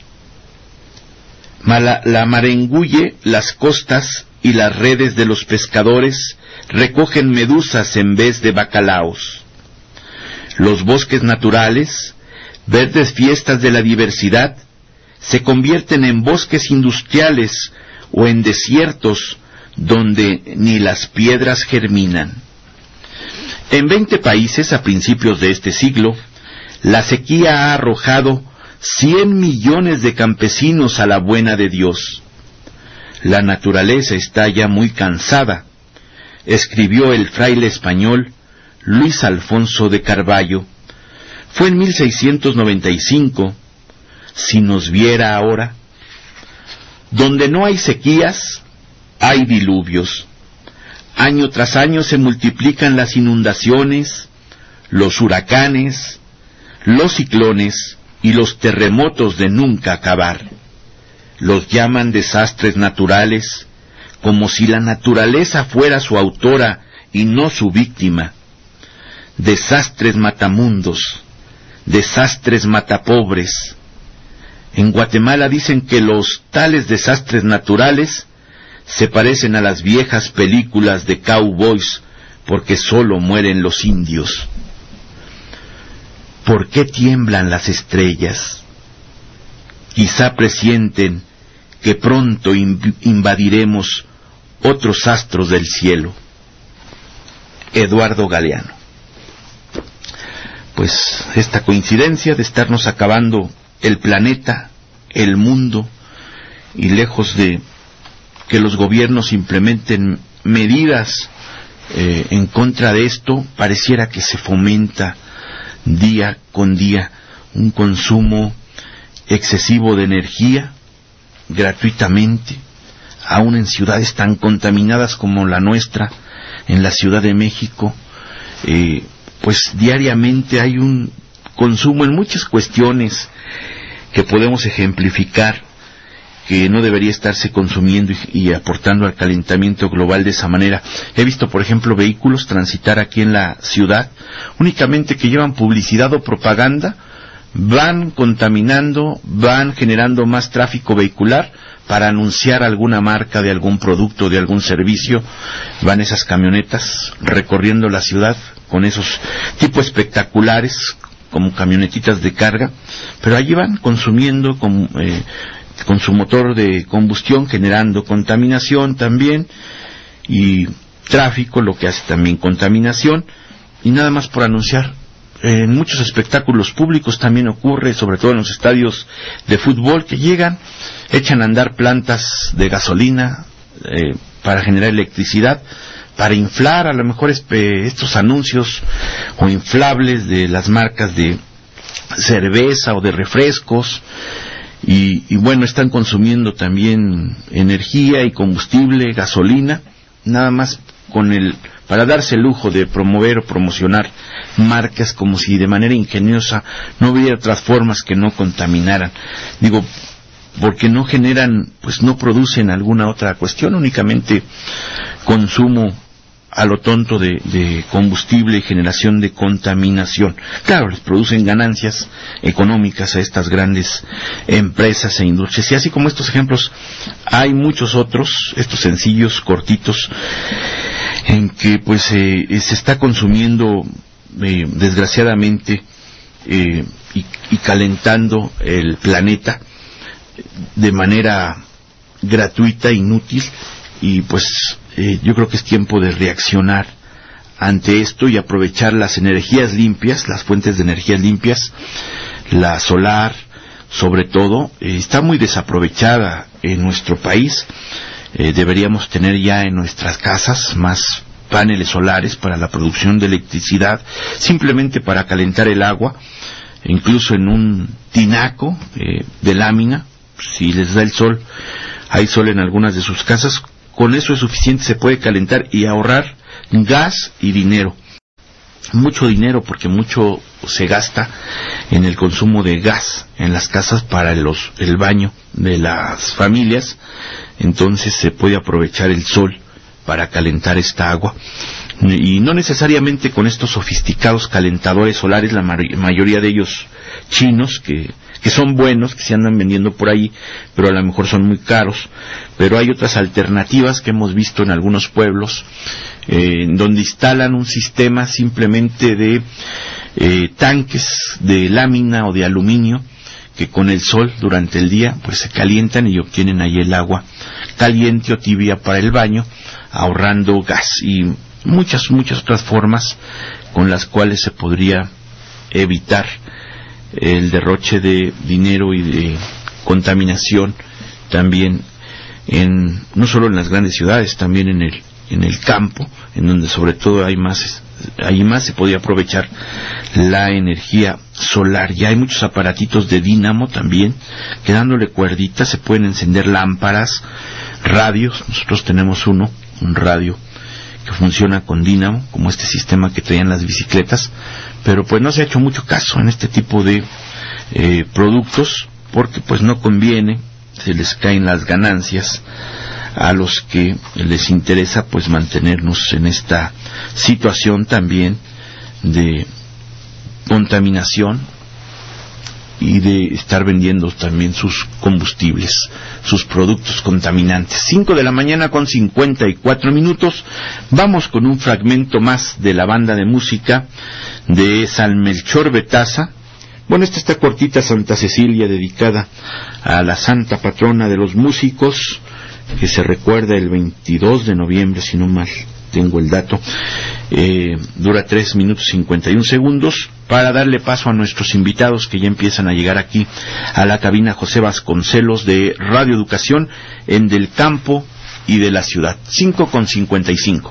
Speaker 1: La mar engulle las costas y las redes de los pescadores recogen medusas en vez de bacalaos. Los bosques naturales, verdes fiestas de la diversidad, se convierten en bosques industriales o en desiertos donde ni las piedras germinan. En 20 países a principios de este siglo, la sequía ha arrojado 100 millones de campesinos a la buena de Dios. La naturaleza está ya muy cansada, escribió el fraile español Luis Alfonso de Carvalho. Fue en 1695. Si nos viera ahora, donde no hay sequías, hay diluvios. Año tras año se multiplican las inundaciones, los huracanes, los ciclones y los terremotos de nunca acabar. Los llaman desastres naturales, como si la naturaleza fuera su autora y no su víctima. Desastres matamundos, desastres matapobres. En Guatemala dicen que los tales desastres naturales se parecen a las viejas películas de cowboys, porque solo mueren los indios. ¿Por qué tiemblan las estrellas? Quizá presienten que pronto invadiremos otros astros del cielo. Eduardo Galeano. Pues esta coincidencia de estarnos acabando el planeta, el mundo, y lejos de que los gobiernos implementen medidas en contra de esto, pareciera que se fomenta día con día un consumo excesivo de energía gratuitamente, aún en ciudades tan contaminadas como la nuestra, en la Ciudad de México. Pues diariamente hay un consumo en muchas cuestiones que podemos ejemplificar, que no debería estarse consumiendo y aportando al calentamiento global de esa manera. He visto, por ejemplo, vehículos transitar aquí en la ciudad, únicamente que llevan publicidad o propaganda, van contaminando, van generando más tráfico vehicular para anunciar alguna marca de algún producto, de algún servicio. Van esas camionetas recorriendo la ciudad con esos tipos espectaculares, como camionetitas de carga, pero allí van consumiendo con su motor de combustión, generando contaminación también, y tráfico, lo que hace también contaminación, y nada más por anunciar. En muchos espectáculos públicos también ocurre, sobre todo en los estadios de fútbol, que llegan, echan a andar plantas de gasolina para generar electricidad, para inflar a lo mejor estos anuncios o inflables de las marcas de cerveza o de refrescos, y bueno, están consumiendo también energía y combustible, gasolina, nada más para darse el lujo de promover o promocionar marcas, como si de manera ingeniosa no hubiera otras formas que no contaminaran. Digo, porque no generan, pues no producen alguna otra cuestión, únicamente consumo a lo tonto de combustible y generación de contaminación. Claro, les producen ganancias económicas a estas grandes empresas e industrias, y así como estos ejemplos hay muchos otros, estos sencillos, cortitos, en que pues se está consumiendo desgraciadamente y calentando el planeta de manera gratuita, inútil, y pues yo creo que es tiempo de reaccionar ante esto y aprovechar las energías limpias, las fuentes de energías limpias. La solar, sobre todo, está muy desaprovechada en nuestro país. Deberíamos tener ya en nuestras casas más paneles solares para la producción de electricidad, simplemente para calentar el agua, incluso en un tinaco de lámina. Si les da el sol, hay sol en algunas de sus casas, con eso es suficiente, se puede calentar y ahorrar gas y dinero. Mucho dinero, porque mucho se gasta en el consumo de gas en las casas para el baño de las familias. Entonces se puede aprovechar el sol para calentar esta agua, y no necesariamente con estos sofisticados calentadores solares, la mayoría de ellos chinos, que son buenos, que se andan vendiendo por ahí, pero a lo mejor son muy caros. Pero hay otras alternativas que hemos visto en algunos pueblos, donde instalan un sistema simplemente de tanques de lámina o de aluminio, que con el sol durante el día pues se calientan y obtienen ahí el agua caliente o tibia para el baño, ahorrando gas. Y muchas otras formas con las cuales se podría evitar el derroche de dinero y de contaminación también no solo en las grandes ciudades, también en el campo, en donde sobre todo ahí más se podía aprovechar la energía solar. Ya hay muchos aparatitos de dínamo también, que dándole cuerditas se pueden encender lámparas, radios. Nosotros tenemos un radio que funciona con dínamo, como este sistema que traían las bicicletas, pero pues no se ha hecho mucho caso en este tipo de productos, porque pues no conviene, se les caen las ganancias a los que les interesa pues mantenernos en esta situación también de contaminación y de estar vendiendo también sus combustibles, sus productos contaminantes. 5:54 a.m. Vamos con un fragmento más de la banda de música de San Melchor Betasa. Bueno, esta está cortita, Santa Cecilia, dedicada a la santa patrona de los músicos, que se recuerda el 22 de noviembre, si no mal tengo el dato. Dura 3 minutos 51 segundos, para darle paso a nuestros invitados que ya empiezan a llegar aquí a la cabina. José Vasconcelos de Radio Educación en Del Campo y de la Ciudad. 5:55.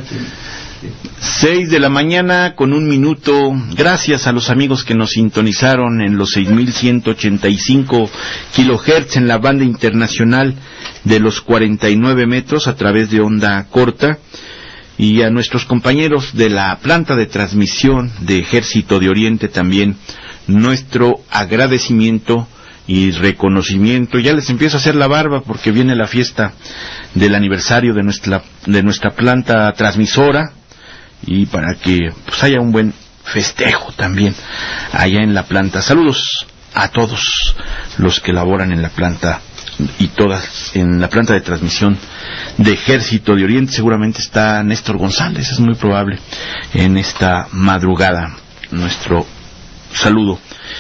Speaker 1: 6 de la mañana con 1 minuto. Gracias a los amigos que nos sintonizaron en los 6.185 kilohertz en la banda internacional de los 49 metros a través de onda corta, y a nuestros compañeros de la planta de transmisión de Ejército de Oriente también nuestro agradecimiento y reconocimiento. Ya les empiezo a hacer la barba porque viene la fiesta del aniversario de nuestra planta transmisora, y para que pues haya un buen festejo también allá en la planta. Saludos a todos los que laboran en la planta y todas en la planta de transmisión de Ejército de Oriente. Seguramente está Néstor González, es muy probable, en esta madrugada. Nuestro saludo.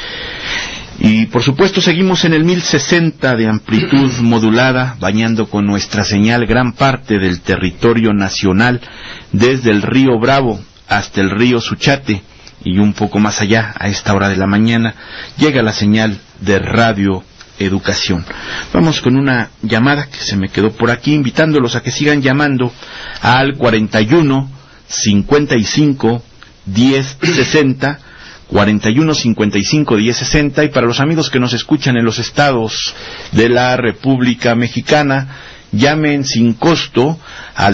Speaker 1: Y por supuesto seguimos en el 1060 de amplitud modulada, bañando con nuestra señal gran parte del territorio nacional, desde el río Bravo hasta el río Suchate, y un poco más allá. A esta hora de la mañana llega la señal de Radio Educación. Vamos con una llamada que se me quedó por aquí, invitándolos a que sigan llamando al 41 55 10 60, 41 55 10 60, y para los amigos que nos escuchan en los estados de la República Mexicana, llamen sin costo al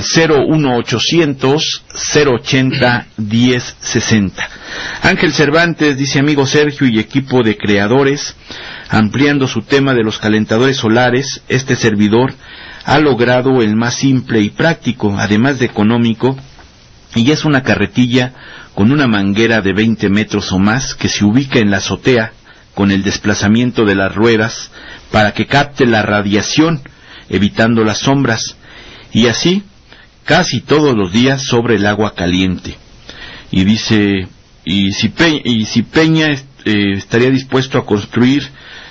Speaker 1: 01800 080 1060. Ángel Cervantes dice: amigo Sergio y equipo de creadores, ampliando su tema de los calentadores solares, este servidor ha logrado el más simple y práctico, además de económico, y es una carretilla con una manguera de 20 metros o más que se ubica en la azotea con el desplazamiento de las ruedas para que capte la radiación, evitando las sombras, y así casi todos los días sobre el agua caliente. Y dice, y si Peña estaría dispuesto a construir,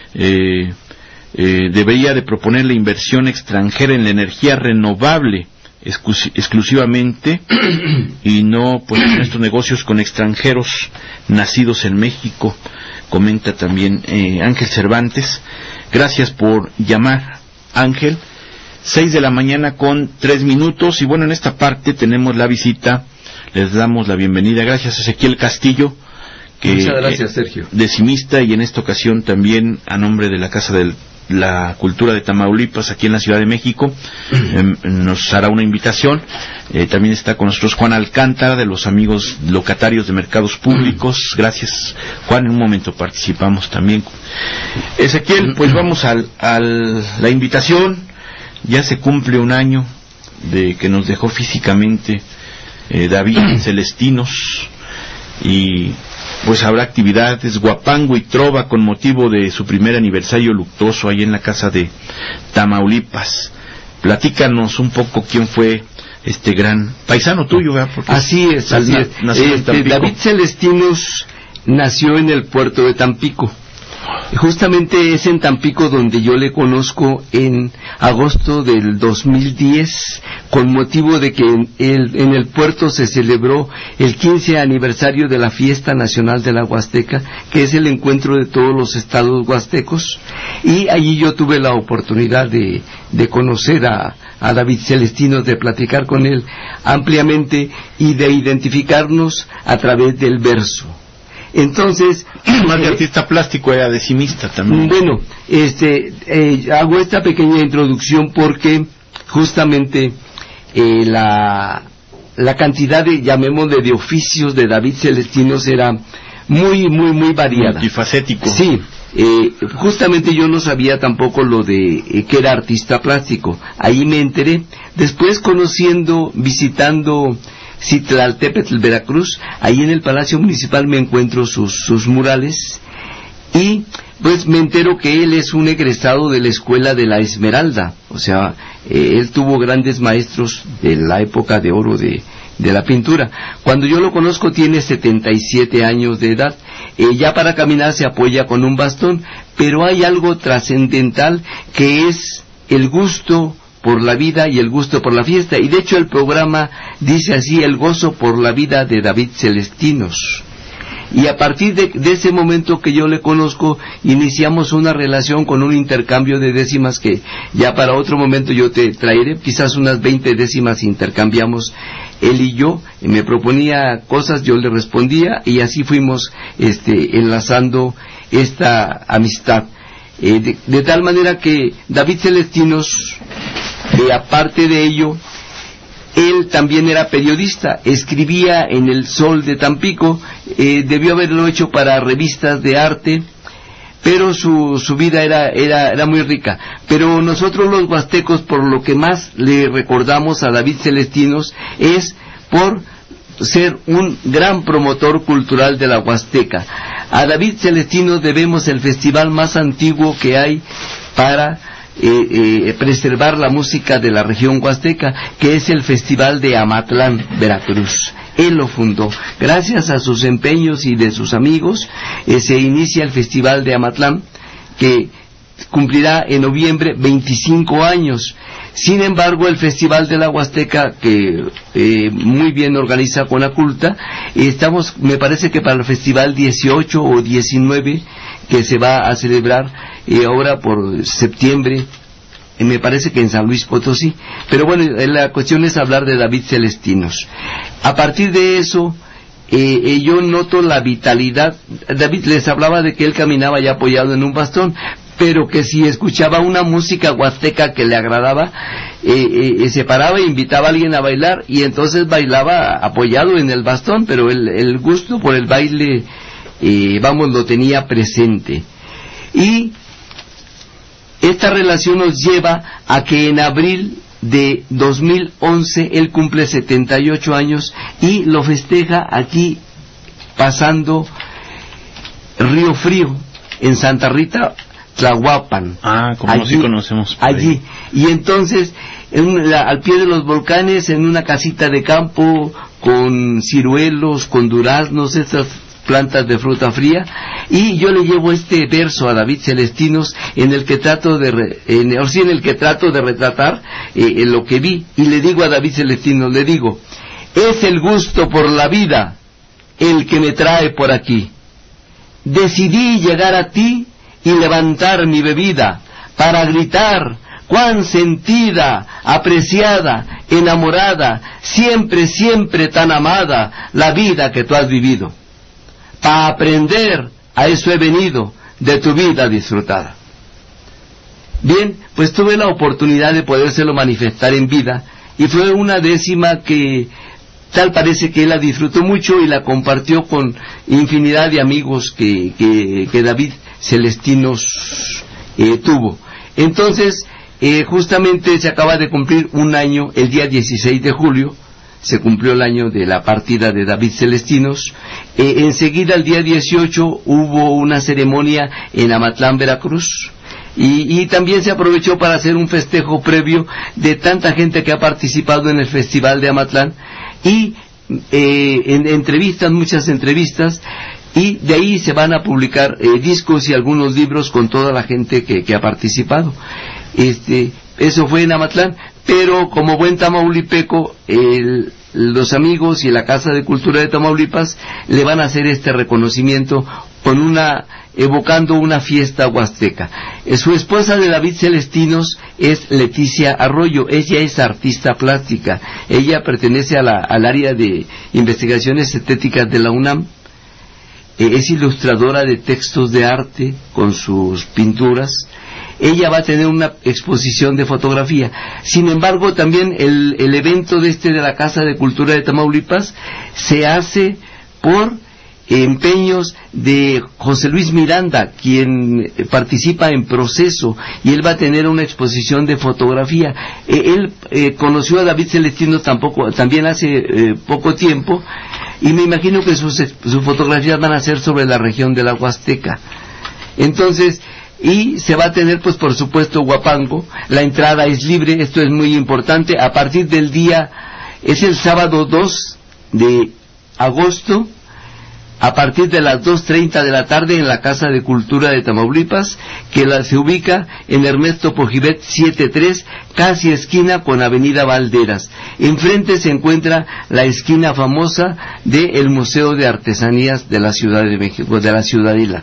Speaker 1: debería de proponer la inversión extranjera en la energía renovable exclusivamente, y no pues en estos negocios con extranjeros nacidos en México, comenta también Ángel Cervantes. Gracias por llamar, Ángel. 6 de la mañana con 3 minutos, y bueno, en esta parte tenemos la visita, les damos la bienvenida, gracias a Ezequiel Castillo, que
Speaker 2: muchas gracias, Sergio.
Speaker 1: Decimista, y en esta ocasión también a nombre de la Casa de la Cultura de Tamaulipas, aquí en la Ciudad de México, nos hará una invitación. También está con nosotros Juan Alcántara, de los amigos locatarios de Mercados Públicos. Gracias, Juan, en un momento participamos también. Ezequiel, pues vamos a la invitación. Ya se cumple un año de que nos dejó físicamente David Celestinos, y pues habrá actividades, guapango y trova con motivo de su primer aniversario luctuoso ahí en la Casa de Tamaulipas. Platícanos un poco quién fue este gran paisano tuyo, ¿verdad? Porque
Speaker 2: así es. David Celestinos nació en el puerto de Tampico. Justamente es en Tampico donde yo le conozco en agosto del 2010, con motivo de que en el puerto se celebró el 15 aniversario de la Fiesta Nacional de la Huasteca, que es el encuentro de todos los estados huastecos, y allí yo tuve la oportunidad de conocer a David Celestinos, de platicar con él ampliamente y de identificarnos a través del verso. Entonces,
Speaker 1: más de artista plástico, era decimista también.
Speaker 2: Bueno, hago esta pequeña introducción porque justamente la cantidad de, llamémosle, de oficios de David Celestinos era muy variada.
Speaker 1: Multifacético.
Speaker 2: Sí, justamente yo no sabía tampoco lo de que era artista plástico. Ahí me enteré. Después visitando Citlaltépetl, Veracruz, ahí en el Palacio Municipal me encuentro sus murales, y pues me entero que él es un egresado de la Escuela de la Esmeralda. O sea, él tuvo grandes maestros de la época de oro de la pintura. Cuando yo lo conozco tiene 77 años de edad. Ya para caminar se apoya con un bastón, pero hay algo trascendental que es el gusto por la vida y el gusto por la fiesta, y de hecho el programa dice así: el gozo por la vida de David Celestinos. Y a partir de ese momento que yo le conozco, iniciamos una relación con un intercambio de décimas que ya para otro momento yo te traeré, quizás unas 20 décimas intercambiamos él y yo. Me proponía cosas, yo le respondía, y así fuimos enlazando esta amistad. De tal manera que David Celestinos, aparte de ello, él también era periodista, escribía en El Sol de Tampico, debió haberlo hecho para revistas de arte, pero su vida era muy rica. Pero nosotros los huastecos, por lo que más le recordamos a David Celestinos, es por ser un gran promotor cultural de la Huasteca. A David Celestinos debemos el festival más antiguo que hay para preservar la música de la región huasteca, que es el Festival de Amatlán, Veracruz. Él lo fundó. Gracias a sus empeños y de sus amigos, se inicia el Festival de Amatlán, que cumplirá en noviembre 25 años. Sin embargo, el Festival de la Huasteca, que muy bien organiza Conaculta, me parece que para el Festival 18 o 19, que se va a celebrar ahora por septiembre, me parece que en San Luis Potosí. Pero bueno, la cuestión es hablar de David Celestinos. A partir de eso, yo noto la vitalidad. David les hablaba de que él caminaba ya apoyado en un bastón, pero que si escuchaba una música huasteca que le agradaba, se paraba e invitaba a alguien a bailar, y entonces bailaba apoyado en el bastón, pero el gusto por el baile, lo tenía presente. Y esta relación nos lleva a que en abril de 2011 él cumple 78 años y lo festeja aquí, pasando Río Frío, en Santa Rita, Tlahuapan.
Speaker 1: Como sí conocemos
Speaker 2: allí. Y entonces, al pie de los volcanes, en una casita de campo, con ciruelos, con duraznos, estas plantas de fruta fría, y yo le llevo este verso a David Celestinos, en el que trato de retratar lo que vi, y le digo a David Celestinos, le digo: es el gusto por la vida el que me trae por aquí. Decidí llegar a ti y levantar mi bebida para gritar cuán sentida, apreciada, enamorada, siempre, siempre tan amada la vida que tú has vivido. Para aprender, a eso he venido, de tu vida disfrutada. Bien, pues tuve la oportunidad de podérselo manifestar en vida, y fue una décima que tal parece que él la disfrutó mucho y la compartió con infinidad de amigos que David Celestinos tuvo. Entonces, justamente se acaba de cumplir un año, el día 16 de julio, se cumplió el año de la partida de David Celestinos. Enseguida, el día 18, hubo una ceremonia en Amatlán, Veracruz, y también se aprovechó para hacer un festejo previo de tanta gente que ha participado en el Festival de Amatlán, y en entrevistas, muchas entrevistas, y de ahí se van a publicar discos y algunos libros con toda la gente que ha participado. Eso fue en Amatlán, pero como buen tamaulipeco, los amigos y la Casa de Cultura de Tamaulipas le van a hacer este reconocimiento evocando una fiesta huasteca. Su esposa de David Celestinos es Leticia Arroyo. Ella es artista plástica. Ella pertenece al área de investigaciones estéticas de la UNAM. Es ilustradora de textos de arte con sus pinturas. Ella va a tener una exposición de fotografía. Sin embargo, también el evento de la Casa de Cultura de Tamaulipas se hace por empeños de José Luis Miranda, quien participa en Proceso, y él va a tener una exposición de fotografía. Él conoció a David Celestinos también hace poco tiempo, y me imagino que sus fotografías van a ser sobre la región de la Huasteca. Entonces, y se va a tener, pues por supuesto, guapango. La entrada es libre, esto es muy importante. A partir del es el sábado 2 de agosto, a partir de las 2:30 de la tarde en la Casa de Cultura de Tamaulipas, que se ubica en Ernesto Pujibet 73, casi esquina con Avenida Valderas. Enfrente se encuentra la esquina famosa del Museo de Artesanías de la Ciudad de México, de la Ciudadela.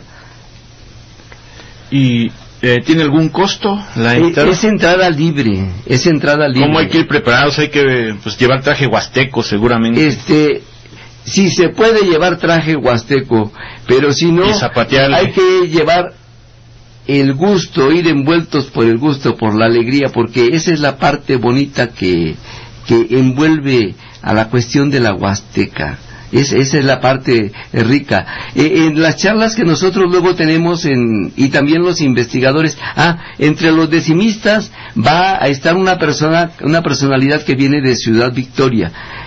Speaker 1: ¿Y tiene algún costo la entrada?
Speaker 2: Es entrada libre, es entrada libre.
Speaker 1: ¿Cómo hay que ir preparados? Hay que llevar traje huasteco seguramente.
Speaker 2: Si se puede llevar traje huasteco, pero si no, hay que llevar el gusto, ir envueltos por el gusto, por la alegría, porque esa es la parte bonita que envuelve a la cuestión de la huasteca. Esa es la parte rica. En las charlas que nosotros luego tenemos, y también los investigadores, entre los decimistas va a estar una personalidad que viene de Ciudad Victoria,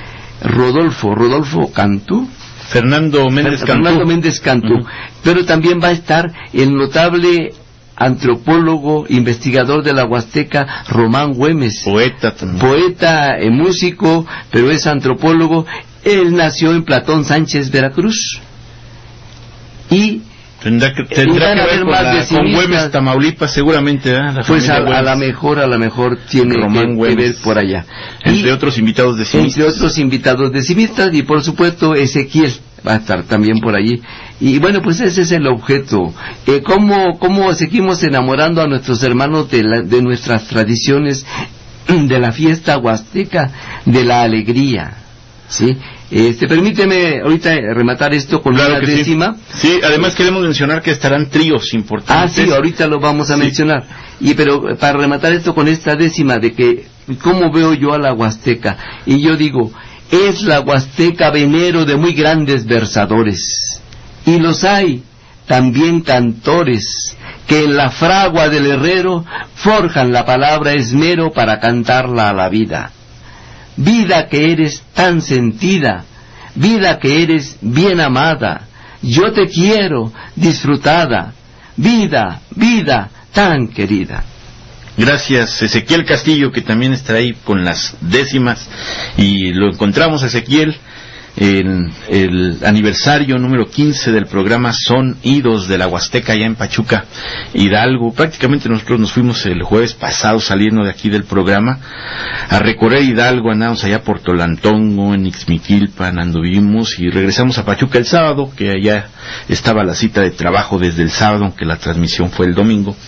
Speaker 2: Rodolfo Cantú.
Speaker 1: Fernando Méndez Cantú.
Speaker 2: Pero también va a estar el notable antropólogo, investigador de la Huasteca, Román Güemes.
Speaker 1: Poeta también.
Speaker 2: Poeta, músico, pero es antropólogo. Él nació en Platón Sánchez, Veracruz. Y
Speaker 1: tendrá que ver con Güemes, Tamaulipas, seguramente,
Speaker 2: pues a lo mejor tiene que ver por allá.
Speaker 1: Entre otros invitados decimistas.
Speaker 2: Y por supuesto Ezequiel va a estar también por allí. Y bueno, pues ese es el objeto. ¿Cómo seguimos enamorando a nuestros hermanos de nuestras tradiciones, de la fiesta huasteca, de la alegría? ¿Sí? Permíteme ahorita rematar esto con una décima.
Speaker 1: Sí, además queremos mencionar que estarán tríos importantes.
Speaker 2: Sí, ahorita lo vamos a mencionar. Pero para rematar esto con esta décima de que cómo veo yo a la Huasteca, y yo digo, es la Huasteca venero de muy grandes versadores, y los hay también cantores que en la fragua del herrero forjan la palabra esmero para cantarla a la vida. Vida que eres tan sentida, vida que eres bien amada, yo te quiero disfrutada, vida tan querida.
Speaker 1: Gracias, Ezequiel Castillo, que también estará ahí con las décimas, y lo encontramos, Ezequiel, en el aniversario número 15 del programa Sonidos de la Huasteca, allá en Pachuca, Hidalgo. Prácticamente nosotros nos fuimos el jueves pasado, saliendo de aquí del programa, a recorrer Hidalgo. Andamos allá por Tolantongo, en Ixmiquilpan, anduvimos y regresamos a Pachuca el sábado, que allá estaba la cita de trabajo desde el sábado, aunque la transmisión fue el domingo,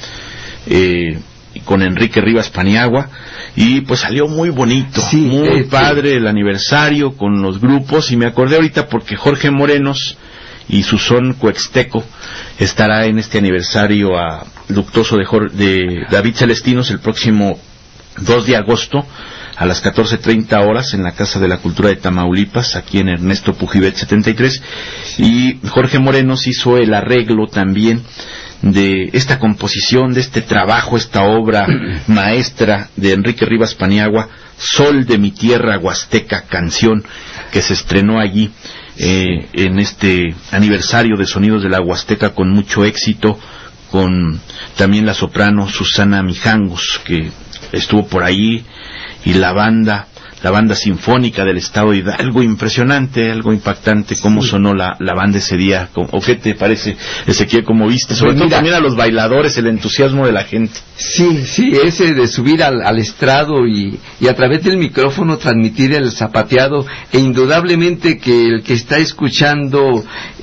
Speaker 1: con Enrique Rivas Paniagua, y pues salió muy bonito, muy padre el aniversario con los grupos. Y me acordé ahorita porque Jorge Morenos y su son Cuexteco estará en este aniversario luctuoso de David Celestinos el próximo 2 de agosto a las 14:30 horas en la Casa de la Cultura de Tamaulipas, aquí en Ernesto Pujibet 73, y Jorge Morenos hizo el arreglo también de esta composición, de este trabajo, esta obra maestra de Enrique Rivas Paniagua, Sol de mi tierra huasteca, canción que se estrenó allí en este aniversario de Sonidos de la Huasteca con mucho éxito, con también la soprano Susana Mijangos, que estuvo por ahí, y la banda sinfónica del estado de Hidalgo. Impresionante, algo impactante cómo sonó la banda ese día. ¿O qué te parece, Ezequiel, cómo viste? Sobre todo también a los bailadores, el entusiasmo de la gente.
Speaker 2: Sí, ese de subir al estrado y a través del micrófono transmitir el zapateado, e indudablemente que el que está escuchando,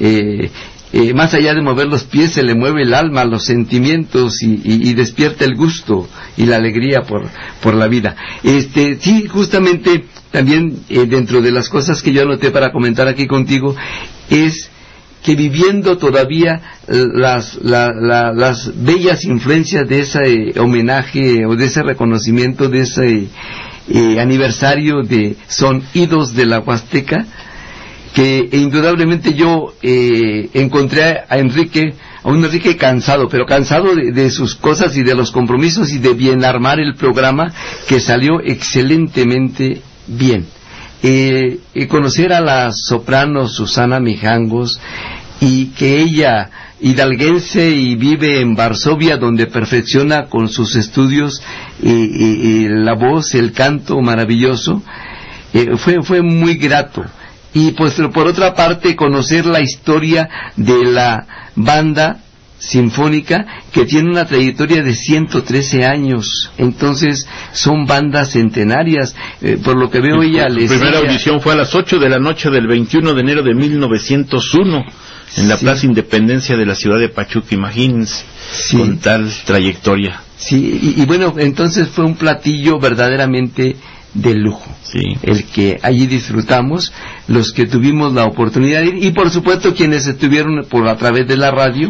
Speaker 2: más allá de mover los pies, se le mueve el alma, los sentimientos, y despierta el gusto y la alegría por la vida. Sí, justamente también dentro de las cosas que yo anoté para comentar aquí contigo, es que viviendo todavía las bellas influencias de ese homenaje o de ese reconocimiento, de ese aniversario de Sonidos de la Huasteca, que indudablemente yo encontré a un Enrique cansado, pero cansado de sus cosas y de los compromisos y de bien armar el programa, que salió excelentemente bien. Conocer a la soprano Susana Mijangos, y que ella, hidalguense y vive en Varsovia, donde perfecciona con sus estudios la voz, el canto maravilloso, fue muy grato. y pues por otra parte conocer la historia de la banda sinfónica, que tiene una trayectoria de 113 años, entonces son bandas centenarias, por lo que veo ella les...
Speaker 1: La primera audición fue a las 8 de la noche del 21 de enero de 1901, en la Plaza Independencia de la ciudad de Pachuca, imagínense, con tal trayectoria.
Speaker 2: Sí, y bueno, entonces fue un platillo verdaderamente de lujo, el que allí disfrutamos, los que tuvimos la oportunidad de ir, y por supuesto quienes estuvieron a través de la radio,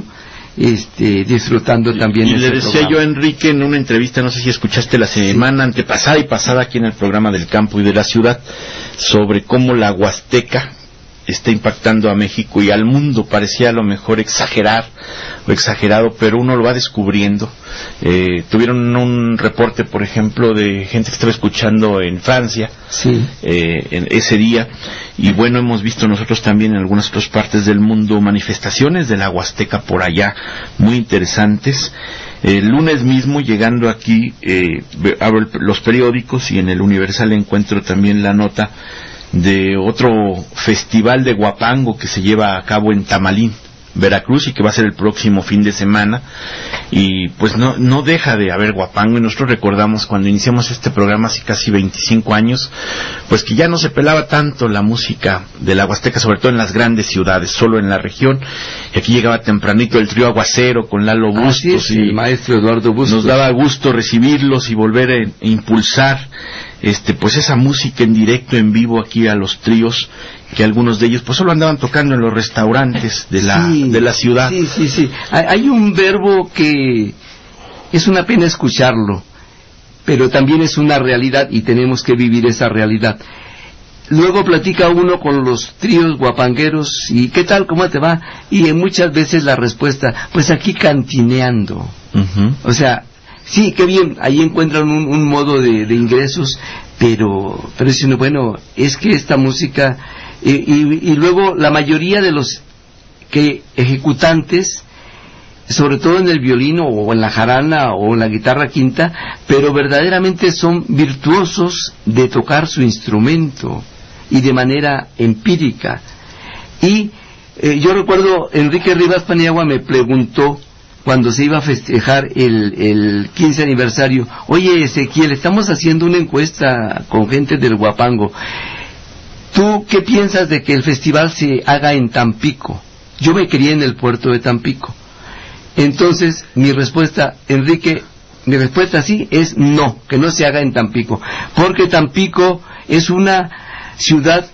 Speaker 2: disfrutando también.
Speaker 1: Y le decía yo a Enrique en una entrevista, no sé si escuchaste la semana antepasada y pasada aquí en el programa del campo y de la ciudad, sobre cómo la Huasteca está impactando a México y al mundo. Parecía a lo mejor exagerado, pero uno lo va descubriendo. Tuvieron un reporte, por ejemplo, de gente que estaba escuchando en Francia en ese día, y bueno, hemos visto nosotros también en algunas otras partes del mundo manifestaciones de la Huasteca por allá, muy interesantes. El lunes mismo, llegando aquí, abro los periódicos y en el Universal encuentro también la nota de otro festival de guapango que se lleva a cabo en Tamalín, Veracruz, y que va a ser el próximo fin de semana, y pues no deja de haber guapango. Y nosotros recordamos cuando iniciamos este programa hace casi 25 años, pues que ya no se pelaba tanto la música de la Huasteca, sobre todo en las grandes ciudades, solo en la región, y aquí llegaba tempranito el trío Aguacero con Lalo Bustos,
Speaker 2: y el maestro Eduardo Bustos.
Speaker 1: Nos daba gusto recibirlos y volver a impulsar pues esa música en directo, en vivo, aquí a los tríos, que algunos de ellos pues solo andaban tocando en los restaurantes de la ciudad.
Speaker 2: Sí. Hay un verbo que es una pena escucharlo, pero también es una realidad y tenemos que vivir esa realidad. Luego platica uno con los tríos guapangueros y ¿qué tal? ¿Cómo te va? Y muchas veces la respuesta, pues aquí cantineando. O sea, sí, qué bien, ahí encuentran un modo de ingresos, pero si no, bueno, es que esta música, y luego la mayoría de los ejecutantes, sobre todo en el violino o en la jarana o en la guitarra quinta, pero verdaderamente son virtuosos de tocar su instrumento y de manera empírica. Y yo recuerdo, Enrique Rivas Paniagua me preguntó, cuando se iba a festejar el 15 aniversario, oye Ezequiel, estamos haciendo una encuesta con gente del guapango, ¿tú qué piensas de que el festival se haga en Tampico? Yo me crié en el puerto de Tampico. Entonces mi respuesta, Enrique, sí es no, que no se haga en Tampico, porque Tampico es una ciudad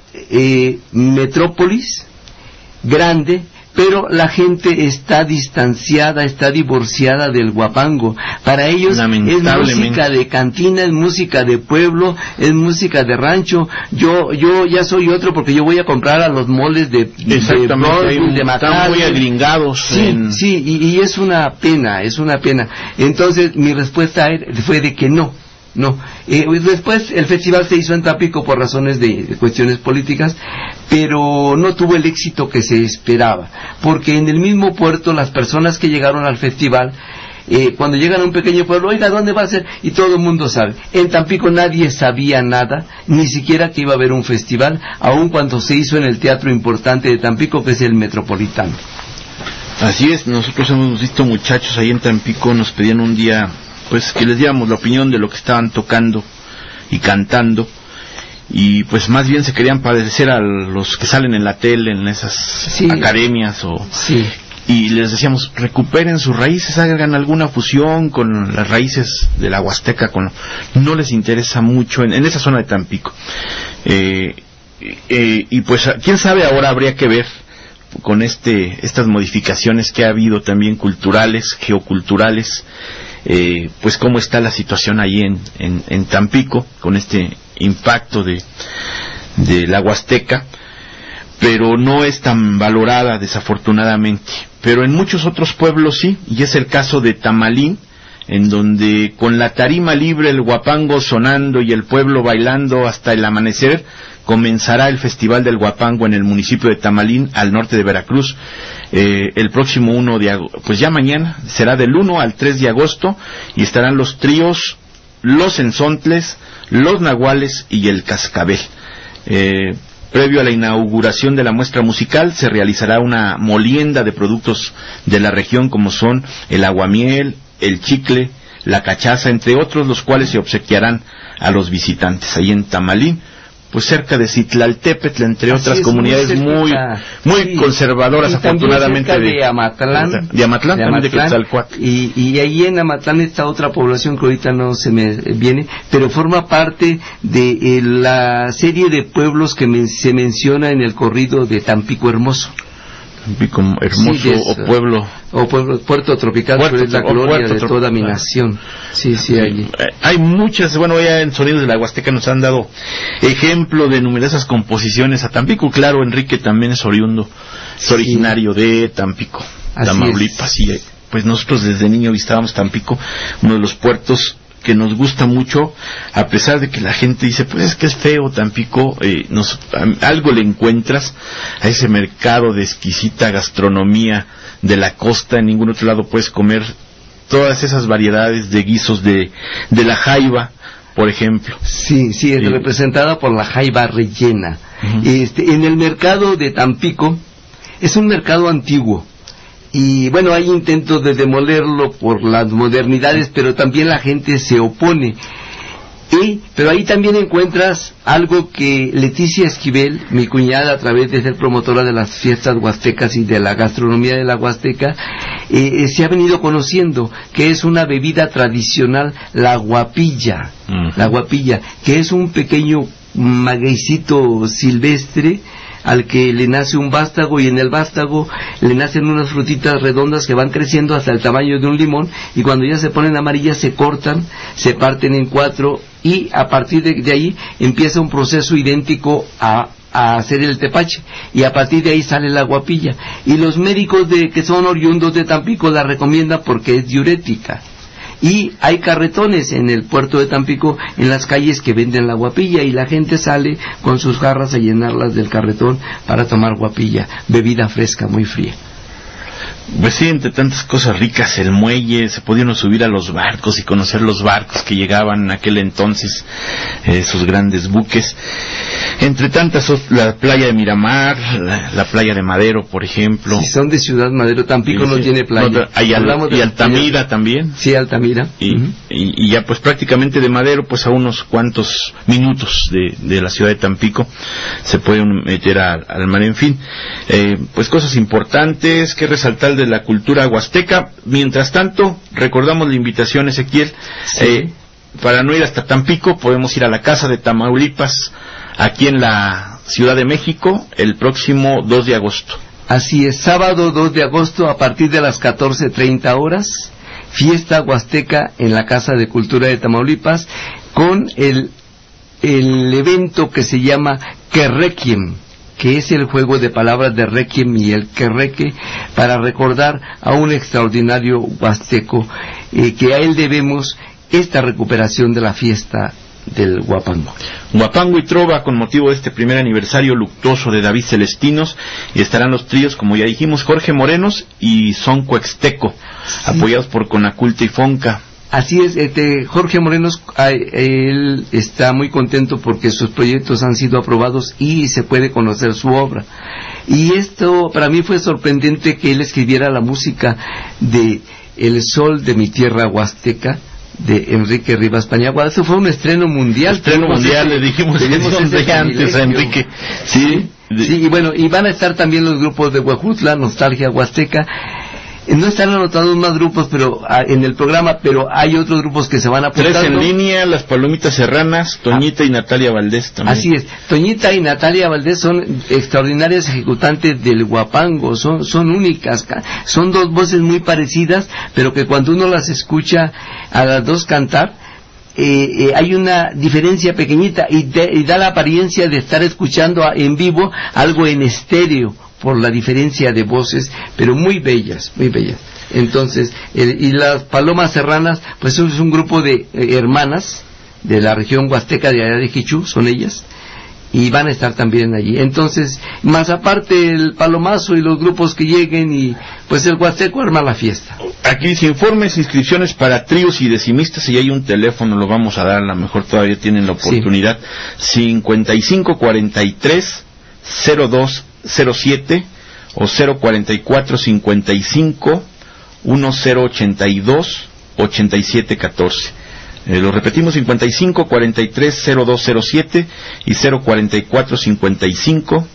Speaker 2: metrópolis grande, pero la gente está distanciada, está divorciada del guapango. Para ellos es música de cantina, es música de pueblo, es música de rancho. Yo ya soy otro porque yo voy a comprar a los moles de
Speaker 1: Broadway, de Macao. Están muy agringados.
Speaker 2: Y es una pena. Entonces mi respuesta fue de que no. Después el festival se hizo en Tampico por razones de cuestiones políticas, pero no tuvo el éxito que se esperaba, porque en el mismo puerto las personas que llegaron al festival, cuando llegan a un pequeño pueblo, oiga, ¿dónde va a ser? Y todo el mundo sabe. En Tampico nadie sabía nada, ni siquiera que iba a haber un festival, aun cuando se hizo en el teatro importante de Tampico, que es el Metropolitano.
Speaker 1: Así es, nosotros hemos visto muchachos ahí en Tampico, nos pedían un día pues que les diéramos la opinión de lo que estaban tocando y cantando, y pues más bien se querían parecer a los que salen en la tele, en esas academias y les decíamos, recuperen sus raíces, hagan alguna fusión con las raíces de la Huasteca, no les interesa mucho en esa zona de Tampico, y pues quién sabe, ahora habría que ver con estas modificaciones que ha habido también culturales, geoculturales, pues cómo está la situación ahí en Tampico con este impacto de la Huasteca, pero no es tan valorada desafortunadamente, pero en muchos otros pueblos sí, y es el caso de Tamalín, en donde con la tarima libre, el guapango sonando y el pueblo bailando hasta el amanecer, comenzará el Festival del Guapango en el municipio de Tamalín, al norte de Veracruz, el próximo 1 de agosto, pues ya mañana, será del 1 al 3 de agosto, y estarán los tríos, los enzontles, los nahuales y el cascabel. Previo a la inauguración de la muestra musical, se realizará una molienda de productos de la región como son el aguamiel, el chicle, la cachaza, entre otros, los cuales se obsequiarán a los visitantes. Ahí en Tamalín, pues cerca de Citlaltépetl, entre otras comunidades muy conservadoras, afortunadamente,
Speaker 2: de Amatlán,
Speaker 1: también de Quetzalcóatl.
Speaker 2: Y ahí en Amatlán está otra población que ahorita no se me viene, pero forma parte de la serie de pueblos que se menciona en el corrido de Tampico Hermoso.
Speaker 1: Tampico Hermoso, sí,
Speaker 2: Puerto Tropical, pero es la gloria de toda mi nación. Sí, allí.
Speaker 1: Hay muchas, ya en Sonidos de la Huasteca nos han dado ejemplo de numerosas composiciones a Tampico. Claro, Enrique también es oriundo, es originario de Tampico, Tamaulipas, y pues nosotros desde niño visitábamos Tampico, uno de los puertos que nos gusta mucho, a pesar de que la gente dice, pues es que es feo Tampico, algo le encuentras a ese mercado de exquisita gastronomía de la costa. En ningún otro lado puedes comer todas esas variedades de guisos de la jaiba, por ejemplo. Sí,
Speaker 2: es representada por la jaiba rellena. En el mercado de Tampico, es un mercado antiguo, y hay intentos de demolerlo por las modernidades, pero también la gente se opone. Pero ahí también encuentras algo que Leticia Esquivel, mi cuñada, a través de ser promotora de las fiestas huastecas y de la gastronomía de la Huasteca, se ha venido conociendo, que es una bebida tradicional, la guapilla. La guapilla, que es un pequeño magueycito silvestre al que le nace un vástago, y en el vástago le nacen unas frutitas redondas que van creciendo hasta el tamaño de un limón, y cuando ya se ponen amarillas se cortan, se parten en 4, y a partir de ahí empieza un proceso idéntico a hacer el tepache, y a partir de ahí sale la guapilla, y los médicos que son oriundos de Tampico la recomiendan porque es diurética. Y hay carretones en el puerto de Tampico, en las calles, que venden la guapilla, y la gente sale con sus jarras a llenarlas del carretón para tomar guapilla, bebida fresca, muy fría.
Speaker 1: Pues sí, entre tantas cosas ricas, el muelle, se podían subir a los barcos y conocer los barcos que llegaban en aquel entonces, esos grandes buques. Entre tantas, la playa de Miramar, la playa de Madero, por ejemplo.
Speaker 2: Sí, son de Ciudad Madero. Tampico no tiene playa.
Speaker 1: Y Altamira también.
Speaker 2: Sí, Altamira.
Speaker 1: Y ya pues prácticamente de Madero, pues a unos cuantos minutos de la ciudad de Tampico se pueden meter al mar. En fin, pues cosas importantes que resaltar de la cultura huasteca. Mientras tanto, recordamos la invitación, Ezequiel, para no ir hasta Tampico, podemos ir a la Casa de Tamaulipas, aquí en la Ciudad de México, el próximo 2 de agosto.
Speaker 2: Así es, sábado 2 de agosto a partir de las 14:30 horas, fiesta huasteca en la Casa de Cultura de Tamaulipas, con el evento que se llama Querrequiem, que es el juego de palabras de Requiem y el Querreque, para recordar a un extraordinario huasteco, que a él debemos esta recuperación de la fiesta del Huapango.
Speaker 1: Huapango y Trova, con motivo de este primer aniversario luctuoso de David Celestinos, y estarán los tríos, como ya dijimos, Jorge Morenos y Son Cuexteco, apoyados por Conaculta y Fonca.
Speaker 2: Así es, Jorge Morenos, él está muy contento porque sus proyectos han sido aprobados y se puede conocer su obra. Y esto para mí fue sorprendente, que él escribiera la música de El Sol de mi Tierra Huasteca, de Enrique Rivas Paniagua. Eso fue un estreno mundial.
Speaker 1: Le dijimos antes a Enrique.
Speaker 2: Sí, y bueno, y van a estar también los grupos de Huejutla, Nostalgia Huasteca. No están anotados más grupos en el programa, pero hay otros grupos que se van apuntando.
Speaker 1: 3 en línea, las Palomitas Serranas, Toñita y Natalia Valdés también.
Speaker 2: Así es, Toñita y Natalia Valdés son extraordinarias ejecutantes del Huapango, son únicas, son dos voces muy parecidas, pero que cuando uno las escucha a las dos cantar, hay una diferencia pequeñita, y da la apariencia de estar escuchando en vivo algo en estéreo, por la diferencia de voces, pero muy bellas, muy bellas. Entonces, y las Palomas Serranas, pues es un grupo de hermanas de la región huasteca de allá de Jichú, son ellas, y van a estar también allí. Entonces, más aparte el Palomazo y los grupos que lleguen, y pues el huasteco arma la fiesta.
Speaker 1: Aquí dice informes, inscripciones para tríos y decimistas, y hay un teléfono, lo vamos a dar, a lo mejor todavía tienen la oportunidad, 5543 0207 o 04455 1082 8714. Lo repetimos, 55 43 0207 y 04455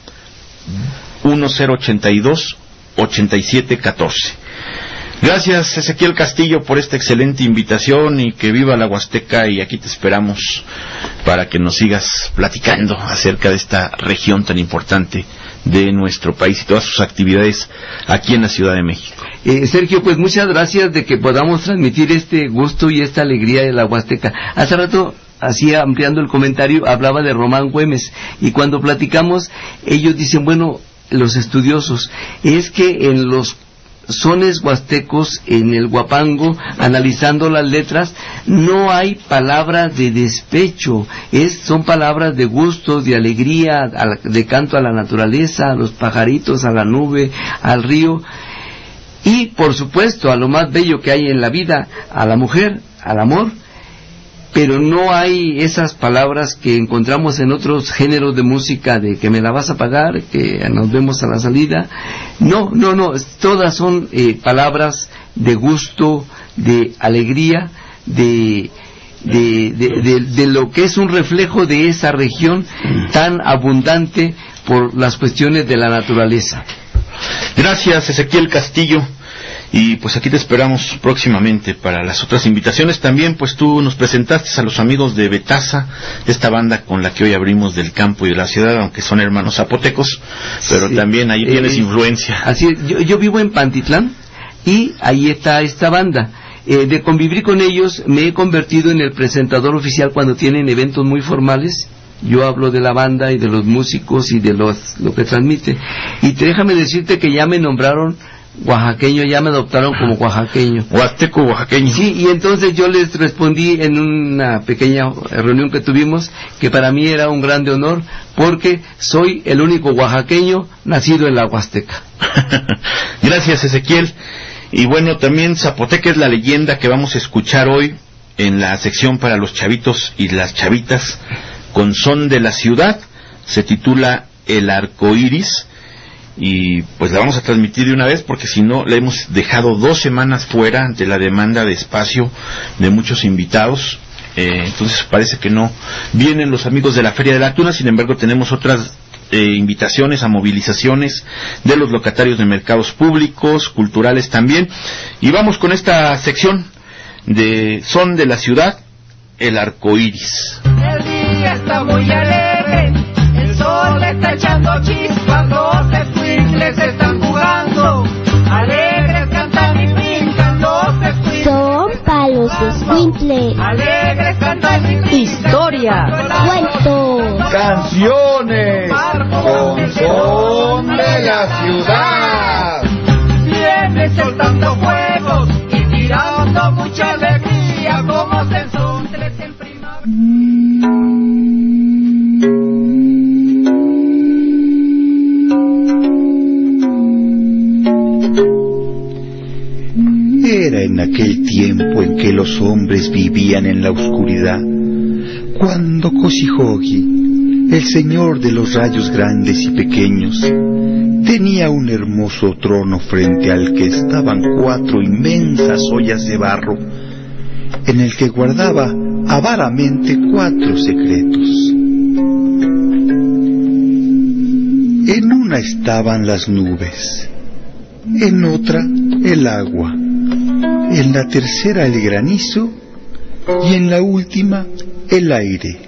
Speaker 1: 1082 8714. Gracias, Ezequiel Castillo, por esta excelente invitación, y que viva la Huasteca, y aquí te esperamos para que nos sigas platicando acerca de esta región tan importante de nuestro país y todas sus actividades aquí en la Ciudad de México.
Speaker 2: Sergio, pues muchas gracias de que podamos transmitir este gusto y esta alegría de la Huasteca. Hace rato, así ampliando el comentario, hablaba de Román Güemes, y cuando platicamos, ellos dicen, bueno, los estudiosos, es que en los sones huastecos, en el huapango, analizando las letras, no hay palabras de despecho, son palabras de gusto, de alegría, de canto a la naturaleza, a los pajaritos, a la nube, al río, y por supuesto a lo más bello que hay en la vida, a la mujer, al amor. Pero no hay esas palabras que encontramos en otros géneros de música, de que me la vas a pagar, que nos vemos a la salida. No, todas son palabras de gusto, de alegría, de lo que es un reflejo de esa región tan abundante por las cuestiones de la naturaleza.
Speaker 1: Gracias, Ezequiel Castillo. Y pues aquí te esperamos próximamente para las otras invitaciones. También pues tú nos presentaste a los amigos de Betasa, esta banda con la que hoy abrimos del campo y de la ciudad, aunque son hermanos zapotecos, pero sí, también ahí tienes influencia.
Speaker 2: Así es, yo vivo en Pantitlán y ahí está esta banda. De convivir con ellos me he convertido en el presentador oficial cuando tienen eventos muy formales. Yo hablo de la banda y de los músicos y de lo que transmite. Y déjame decirte que ya me nombraron oaxaqueño, ya me adoptaron como oaxaqueño.
Speaker 1: Huasteco oaxaqueño.
Speaker 2: Sí, y entonces yo les respondí en una pequeña reunión que tuvimos que para mí era un grande honor, porque soy el único oaxaqueño nacido en la Huasteca.
Speaker 1: Gracias, Ezequiel. Y bueno, también Zapoteca es la leyenda que vamos a escuchar hoy en la sección para los chavitos y las chavitas con son de la ciudad. Se titula El Arco Iris. Y pues la vamos a transmitir de una vez, porque si no, la hemos dejado 2 semanas fuera ante la demanda de espacio de muchos invitados. Entonces parece que no vienen los amigos de la Feria de la Tuna. Sin embargo, tenemos otras invitaciones a movilizaciones de los locatarios de mercados públicos, culturales también. Y vamos con esta sección de son de la ciudad, El Arco Iris.
Speaker 3: El día está muy alegre, el sol está echando chispas, los escuincles están jugando, alegres cantan y brincan los escuincles.
Speaker 4: Son palos de escuincle.
Speaker 3: Alegres cantan y brincan.
Speaker 4: Historia. Cuentos.
Speaker 5: Canciones. Con son de la ciudad.
Speaker 3: Viene soltando juegos y tirando mucha alegría como sensontles en primavera.
Speaker 5: Era en aquel tiempo en que los hombres vivían en la oscuridad, cuando Cosijogi, el señor de los rayos grandes y pequeños, tenía un hermoso trono frente al que estaban 4 inmensas ollas de barro, en el que guardaba avaramente 4 secretos. En una estaban las nubes, en otra el agua, en la tercera el granizo y en la última el aire.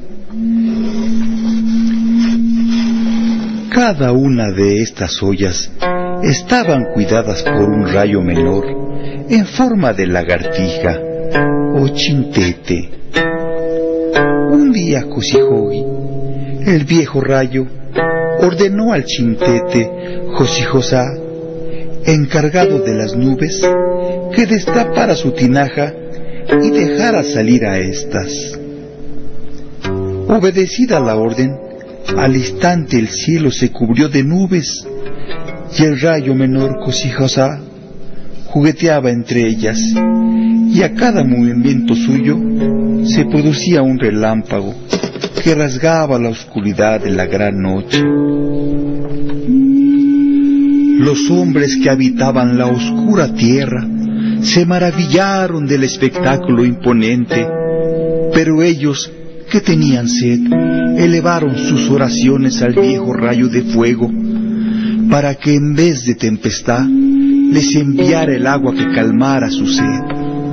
Speaker 5: Cada una de estas ollas estaban cuidadas por un rayo menor en forma de lagartija o chintete. Un día Cosijogi, el viejo rayo, ordenó al chintete Josijosá, encargado de las nubes, que destapara su tinaja y dejara salir a éstas. Obedecida la orden, al instante el cielo se cubrió de nubes y el rayo menor Cosijosá jugueteaba entre ellas, y a cada movimiento suyo se producía un relámpago que rasgaba la oscuridad de la gran noche. Los hombres que habitaban la oscura tierra se maravillaron del espectáculo imponente, pero ellos, que tenían sed, elevaron sus oraciones al viejo rayo de fuego, para que en vez de tempestad les enviara el agua que calmara su sed.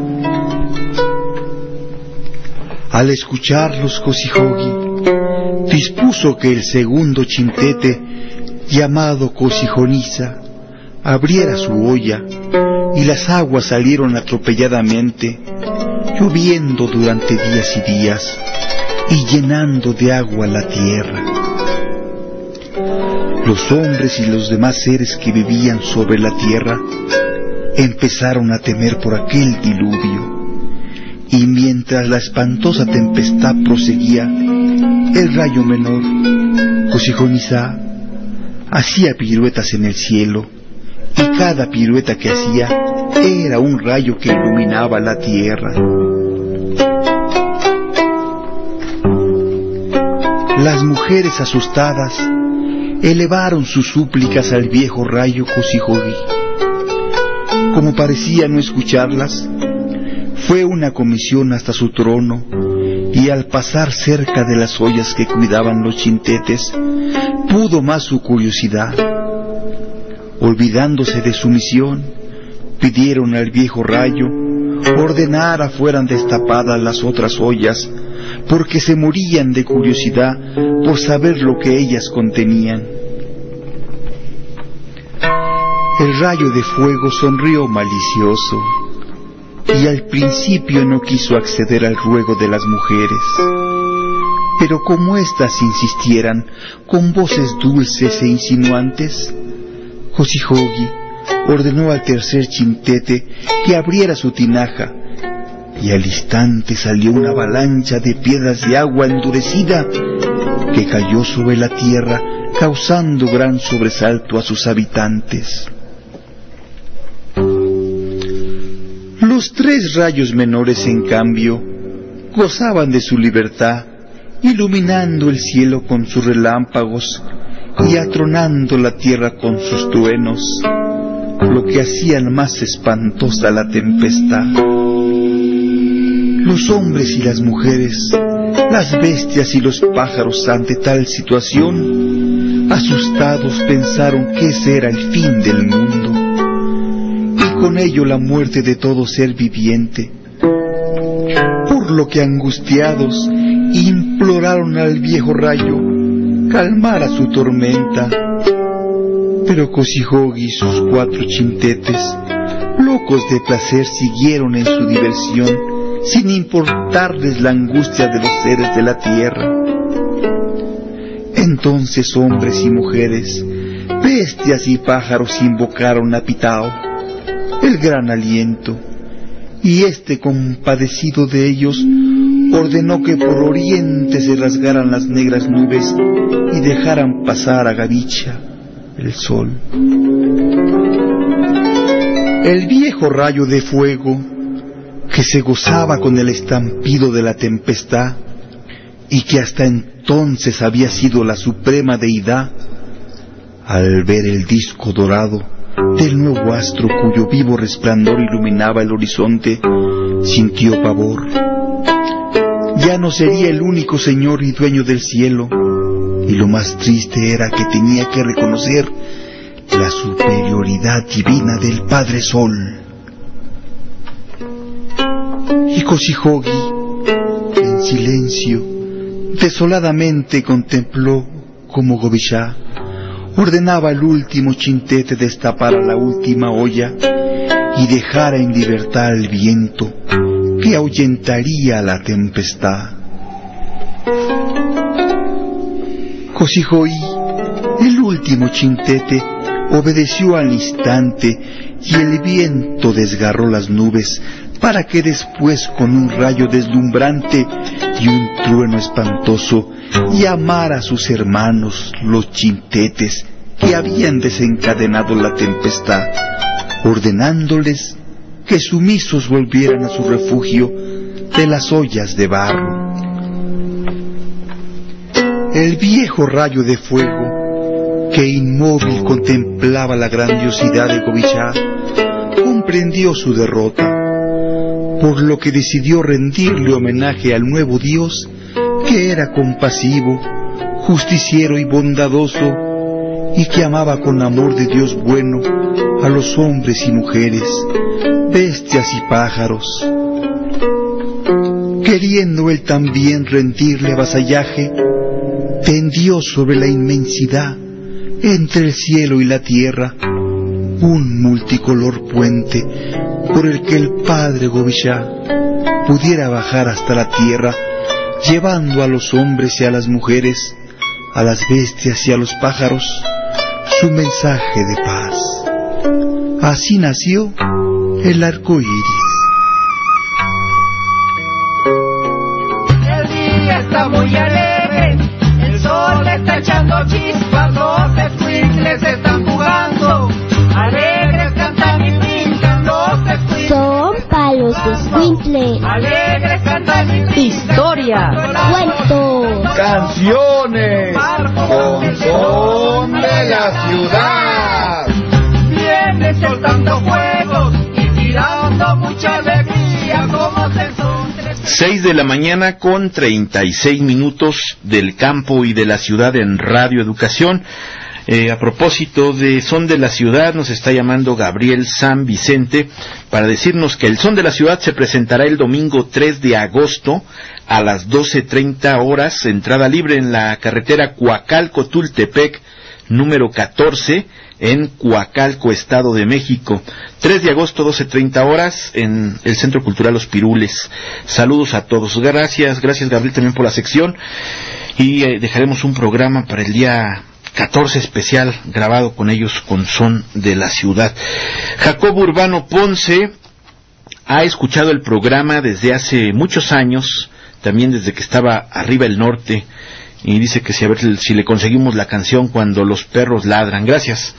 Speaker 5: Al escucharlos, Cosijogi dispuso que el segundo chintete, llamado Cosijoniza, abriera su olla, y las aguas salieron atropelladamente, lloviendo durante días y días, y llenando de agua la tierra. Los hombres y los demás seres que vivían sobre la tierra empezaron a temer por aquel diluvio, y mientras la espantosa tempestad proseguía, el rayo menor, Cosijoniza, hacía piruetas en el cielo, y cada pirueta que hacía era un rayo que iluminaba la tierra. Las mujeres asustadas elevaron sus súplicas al viejo rayo Cosijogi. Como parecía no escucharlas, fue una comisión hasta su trono, y al pasar cerca de las ollas que cuidaban los chintetes, pudo más su curiosidad. Olvidándose de su misión, pidieron al viejo rayo ordenara fueran destapadas las otras ollas, porque se morían de curiosidad por saber lo que ellas contenían. El rayo de fuego sonrió malicioso, y al principio no quiso acceder al ruego de las mujeres, pero como éstas insistieran con voces dulces e insinuantes, Cosijogi ordenó al tercer chintete que abriera su tinaja, y al instante salió una avalancha de piedras de agua endurecida que cayó sobre la tierra, causando gran sobresalto a sus habitantes. Los tres rayos menores, en cambio, gozaban de su libertad, iluminando el cielo con sus relámpagos y atronando la tierra con sus truenos, lo que hacían más espantosa la tempestad. Los hombres y las mujeres, las bestias y los pájaros, ante tal situación, asustados pensaron que ese era el fin del mundo, y con ello la muerte de todo ser viviente, por lo que angustiados imploraron al viejo rayo calmara su tormenta. Pero Cosijogi y sus 4 chintetes, locos de placer, siguieron en su diversión, sin importarles la angustia de los seres de la tierra. Entonces hombres y mujeres, bestias y pájaros invocaron a Pitao, el gran aliento, y éste, compadecido de ellos, ordenó que por oriente se rasgaran las negras nubes y dejaran pasar a Gavicha, el sol. El viejo rayo de fuego, que se gozaba con el estampido de la tempestad, y que hasta entonces había sido la suprema deidad, al ver el disco dorado del nuevo astro cuyo vivo resplandor iluminaba el horizonte, sintió pavor. Ya no sería el único señor y dueño del cielo, y lo más triste era que tenía que reconocer la superioridad divina del Padre Sol. Y Cosijogi, en silencio, desoladamente contempló cómo Gavicha ordenaba al último chintete destapara la última olla y dejara en libertad al viento que ahuyentaría la tempestad. Cosijogi, el último chintete, obedeció al instante, y el viento desgarró las nubes para que después, con un rayo deslumbrante y un trueno espantoso, llamara a sus hermanos los chintetes que habían desencadenado la tempestad, ordenándoles que sumisos volvieran a su refugio de las ollas de barro. el viejo rayo de fuego, que inmóvil contemplaba la grandiosidad de Gobichá, comprendió su derrota, por lo que decidió rendirle homenaje al nuevo dios, que era compasivo, justiciero y bondadoso, y que amaba con amor de Dios bueno a los hombres y mujeres, bestias y pájaros. Queriendo él también rendirle vasallaje, tendió sobre la inmensidad, entre el cielo y la tierra, un multicolor puente por el que el padre Gobichá pudiera bajar hasta la tierra, llevando a los hombres y a las mujeres, a las bestias y a los pájaros, su mensaje de paz. Así nació el arco iris.
Speaker 3: El día está muy alegre, el sol está echando chispas, los escuincles están jugando, alegres cantan y brincan los escuincles.
Speaker 4: Son palos de escuincle.
Speaker 3: Alegres cantan y brincan.
Speaker 6: Historia.
Speaker 4: Cuentos.
Speaker 7: Canciones con son de la ciudad.
Speaker 3: Viene soltando fuegos y tirando mucha alegría como se son
Speaker 1: 6 de la mañana con 36 minutos del campo y de la ciudad en Radio Educación. A propósito de Son de la Ciudad, nos está llamando Gabriel San Vicente para decirnos que el Son de la Ciudad se presentará el domingo 3 de agosto a las 12:30 horas, entrada libre en la carretera Coacalco-Tultepec, número 14, en Coacalco, Estado de México. 3 de agosto, 12:30 horas, en el Centro Cultural Los Pirules. Saludos a todos. Gracias Gabriel también por la sección. Y dejaremos un programa para el día 14 especial grabado con ellos con Son de la Ciudad. Jacobo Urbano Ponce ha escuchado el programa desde hace muchos años, también desde que estaba arriba el norte, y dice que a ver si le conseguimos la canción Cuando los perros ladran. Gracias,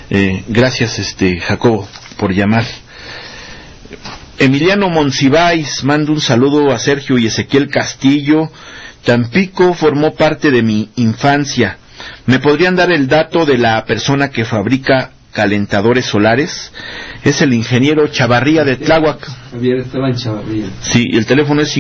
Speaker 1: Jacobo, por llamar. Emiliano Monsiváis manda un saludo a Sergio y Ezequiel Castillo. Tampico formó parte de mi infancia. ¿Me podrían dar el dato de la persona que fabrica calentadores solares? Es el ingeniero Chavarría de Tláhuac.
Speaker 2: Javier estaba en Chavarría.
Speaker 1: Sí, el teléfono es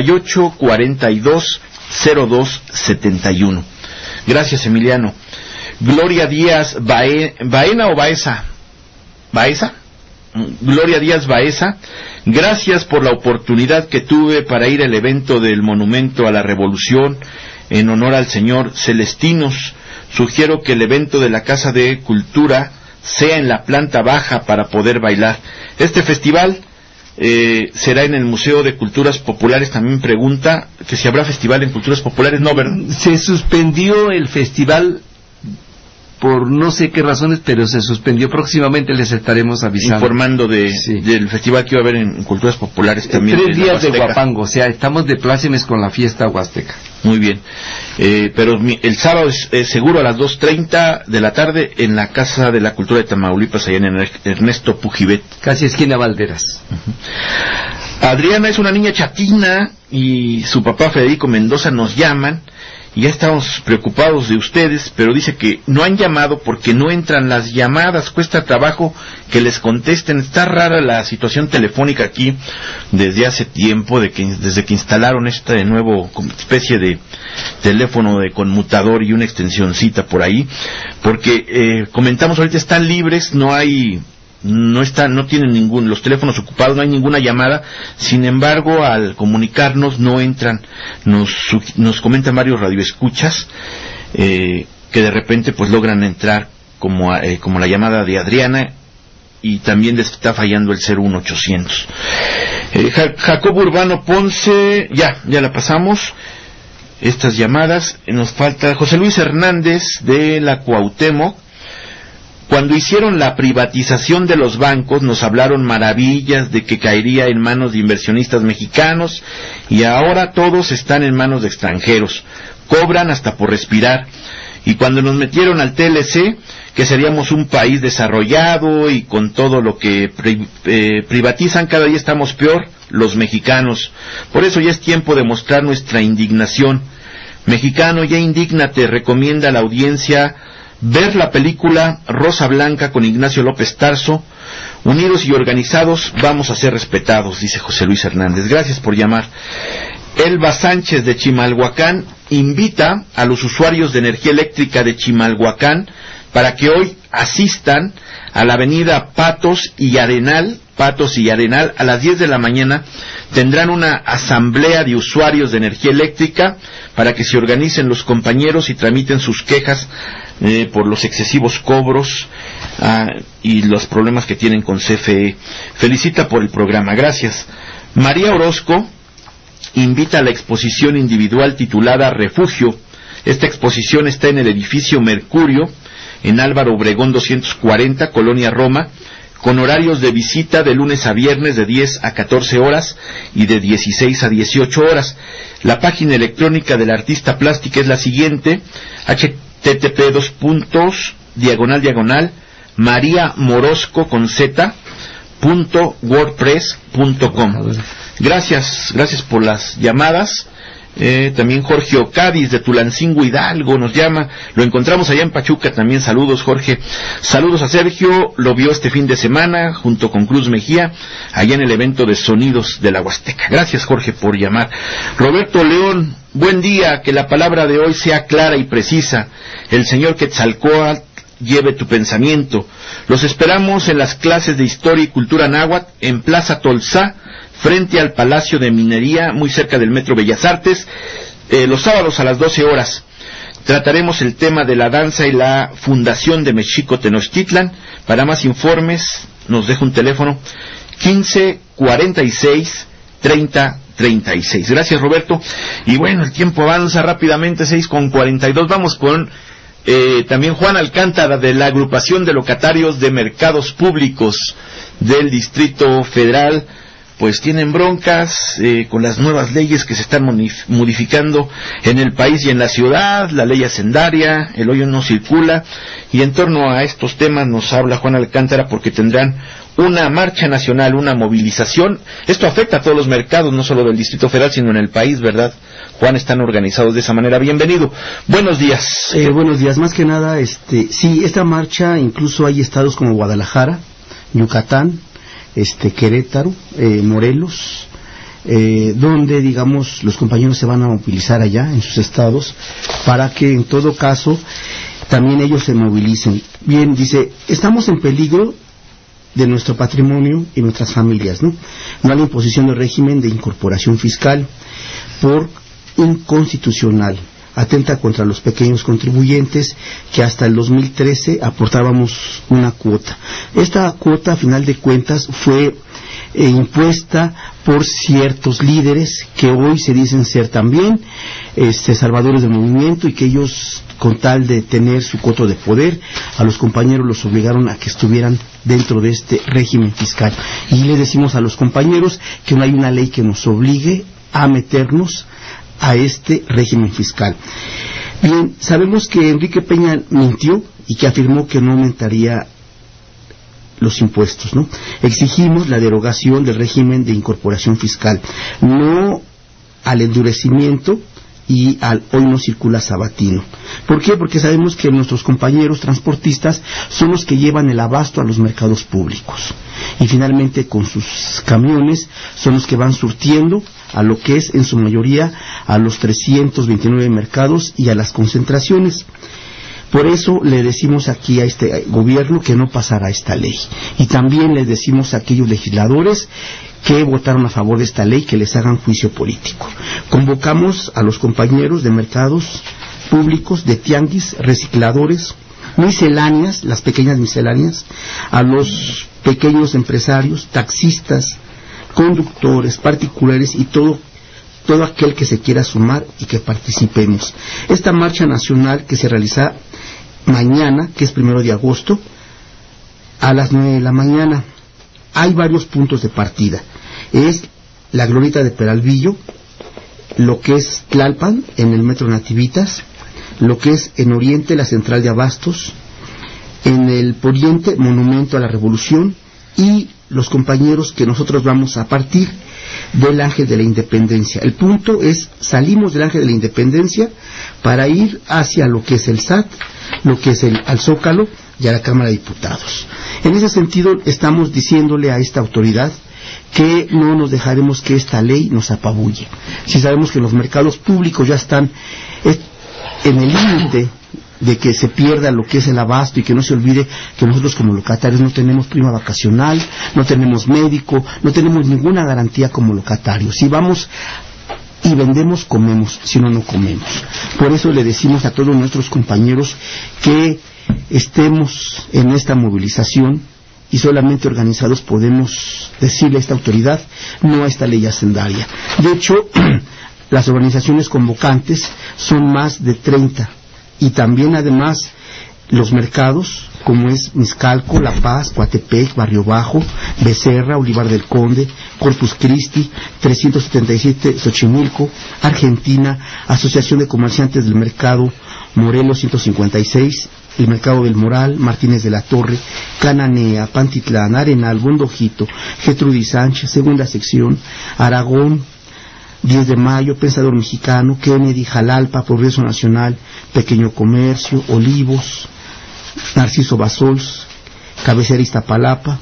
Speaker 1: 58420271. Gracias, Emiliano. Gloria Díaz Baena o Baeza. ¿Baeza? Gloria Díaz Baeza. Gracias por la oportunidad que tuve para ir al evento del Monumento a la Revolución en honor al señor Celestinos. Sugiero que el evento de la Casa de Cultura sea en la planta baja para poder bailar. Este festival será en el Museo de Culturas Populares. También pregunta que si habrá festival en Culturas Populares. No, ¿verdad?
Speaker 2: Se suspendió el festival por no sé qué razones, pero se suspendió. Próximamente les estaremos avisando.
Speaker 1: Informando del festival que iba a haber en Culturas Populares también.
Speaker 2: 3 días de Huapango, o sea, estamos de plácemes con la fiesta huasteca.
Speaker 1: Muy bien. Pero el sábado es seguro a las 2:30 de la tarde en la Casa de la Cultura de Tamaulipas, allá en Ernesto Pujibet.
Speaker 2: Casi esquina Valderas.
Speaker 1: Adriana es una niña chatina y su papá Federico Mendoza nos llaman. Y ya estamos preocupados de ustedes, pero dice que no han llamado porque no entran las llamadas, cuesta trabajo que les contesten. Está rara la situación telefónica aquí desde hace tiempo, desde que instalaron esta nuevo especie de teléfono de conmutador y una extensioncita por ahí, porque comentamos ahorita están libres, no tienen los teléfonos ocupados, no hay ninguna llamada. Sin embargo, al comunicarnos no entran. Nos comentan varios radioescuchas que de repente pues logran entrar como la llamada de Adriana, y también les está fallando el 01800. Jacobo Urbano Ponce, ya la pasamos estas llamadas. Nos falta José Luis Hernández de la Cuauhtémoc. Cuando hicieron la privatización de los bancos, nos hablaron maravillas de que caería en manos de inversionistas mexicanos, y ahora todos están en manos de extranjeros. Cobran hasta por respirar. Y cuando nos metieron al TLC, que seríamos un país desarrollado y con todo lo que privatizan, cada día estamos peor los mexicanos. Por eso ya es tiempo de mostrar nuestra indignación. Mexicano, ya indígnate, recomienda a la audiencia ver la película Rosa Blanca con Ignacio López Tarso. Unidos y organizados vamos a ser respetados, dice José Luis Hernández. Gracias por llamar. Elba Sánchez de Chimalhuacán invita a los usuarios de energía eléctrica de Chimalhuacán para que hoy asistan a la avenida Patos y Arenal a las 10 de la mañana. Tendrán una asamblea de usuarios de energía eléctrica para que se organicen los compañeros y tramiten sus quejas por los excesivos cobros y los problemas que tienen con CFE. Felicita por el programa, gracias. María Orozco invita a la exposición individual titulada Refugio. Esta exposición está en el edificio Mercurio, en Álvaro Obregón 240, Colonia Roma, con horarios de visita de lunes a viernes de 10 a 14 horas y de 16 a 18 horas. La página electrónica del artista plástica es la siguiente: http://mariamorosco.wordpress.com. Gracias por las llamadas. También Jorge Ocadis de Tulancingo, Hidalgo, nos llama. Lo encontramos allá en Pachuca también. Saludos, Jorge. Saludos a Sergio, lo vio este fin de semana junto con Cruz Mejía allá en el evento de Sonidos de la Huasteca. Gracias, Jorge, por llamar. Roberto León, buen día, que la palabra de hoy sea clara y precisa. El señor Quetzalcóatl lleve tu pensamiento. Los esperamos en las clases de Historia y Cultura Náhuatl en Plaza Tolsá, frente al Palacio de Minería, muy cerca del Metro Bellas Artes, los sábados a las 12 horas. Trataremos el tema de la danza y la Fundación de Mexico Tenochtitlan. Para más informes, nos deja un teléfono 1546-3036. Gracias, Roberto. Y bueno, el tiempo avanza rápidamente, 6:42. Vamos con también Juan Alcántara, de la Agrupación de Locatarios de Mercados Públicos del Distrito Federal. Pues tienen broncas con las nuevas leyes que se están modificando en el país y en la ciudad, la ley hacendaria, el hoyo no circula, y en torno a estos temas nos habla Juan Alcántara, porque tendrán una marcha nacional, una movilización. Esto afecta a todos los mercados, no solo del Distrito Federal, sino en el país, ¿verdad? Juan, están organizados de esa manera. Bienvenido. Buenos días.
Speaker 6: Buenos días. Más que nada, sí, esta marcha, incluso hay estados como Guadalajara, Yucatán, Querétaro, Morelos, donde, digamos, los compañeros se van a movilizar allá en sus estados para que en todo caso también ellos se movilicen. Bien, dice, estamos en peligro de nuestro patrimonio y nuestras familias, ¿no? No hay imposición de régimen de incorporación fiscal por inconstitucional. Atenta contra los pequeños contribuyentes que hasta el 2013 aportábamos una cuota. Esta cuota, a final de cuentas, fue impuesta por ciertos líderes que hoy se dicen ser también salvadores del movimiento, y que ellos, con tal de tener su coto de poder, a los compañeros los obligaron a que estuvieran dentro de este régimen fiscal. Y le decimos a los compañeros que no hay una ley que nos obligue a meternos a este régimen fiscal. Bien, sabemos que Enrique Peña mintió y que afirmó que no aumentaría los impuestos, ¿no? Exigimos la derogación del régimen de incorporación fiscal, no al endurecimiento y al hoy no circula sabatino. ¿Por qué? Porque sabemos que nuestros compañeros transportistas son los que llevan el abasto a los mercados públicos, y finalmente con sus camiones son los que van surtiendo a lo que es en su mayoría a los 329 mercados y a las concentraciones. Por eso le decimos aquí a este gobierno que no pasará esta ley, y también les decimos a aquellos legisladores que votaron a favor de esta ley que les hagan juicio político. Convocamos a los compañeros de mercados públicos, de tianguis, recicladores, misceláneas, las pequeñas misceláneas, a los pequeños empresarios, taxistas, conductores, particulares y todo aquel que se quiera sumar y que participemos. Esta marcha nacional que se realiza mañana, que es 1 de agosto, a las 9 de la mañana, hay varios puntos de partida. Es la glorieta de Peralvillo, lo que es Tlalpan, en el Metro Nativitas, lo que es en Oriente, la Central de Abastos, en el Poniente, Monumento a la Revolución, y los compañeros que nosotros vamos a partir del Ángel de la Independencia. El punto es, salimos del Ángel de la Independencia para ir hacia lo que es el SAT, lo que es al Zócalo y a la Cámara de Diputados. En ese sentido, estamos diciéndole a esta autoridad que no nos dejaremos que esta ley nos apabulle. Si sabemos que los mercados públicos ya están en el límite de que se pierda lo que es el abasto, y que no se olvide que nosotros como locatarios no tenemos prima vacacional, no tenemos médico, no tenemos ninguna garantía como locatarios. Si vamos y vendemos, comemos; si no, no comemos. Por eso le decimos a todos nuestros compañeros que estemos en esta movilización, y solamente organizados podemos decirle a esta autoridad no a esta ley hacendaria. De hecho, las organizaciones convocantes son más de 30, y también además los mercados, como es Mixcalco, La Paz, Coatepec, Barrio Bajo, Becerra, Olivar del Conde, Corpus Christi, 377 Xochimilco, Argentina, Asociación de Comerciantes del Mercado Morelos 156, el Mercado del Moral, Martínez de la Torre, Cananea, Pantitlán, Arenal, Bondojito, Gertrudis Sánchez, Segunda Sección, Aragón, 10 de Mayo, Pensador Mexicano, Kennedy, Jalalpa, Progreso Nacional, Pequeño Comercio, Olivos, Narciso Basols, Cabecera Iztapalapa,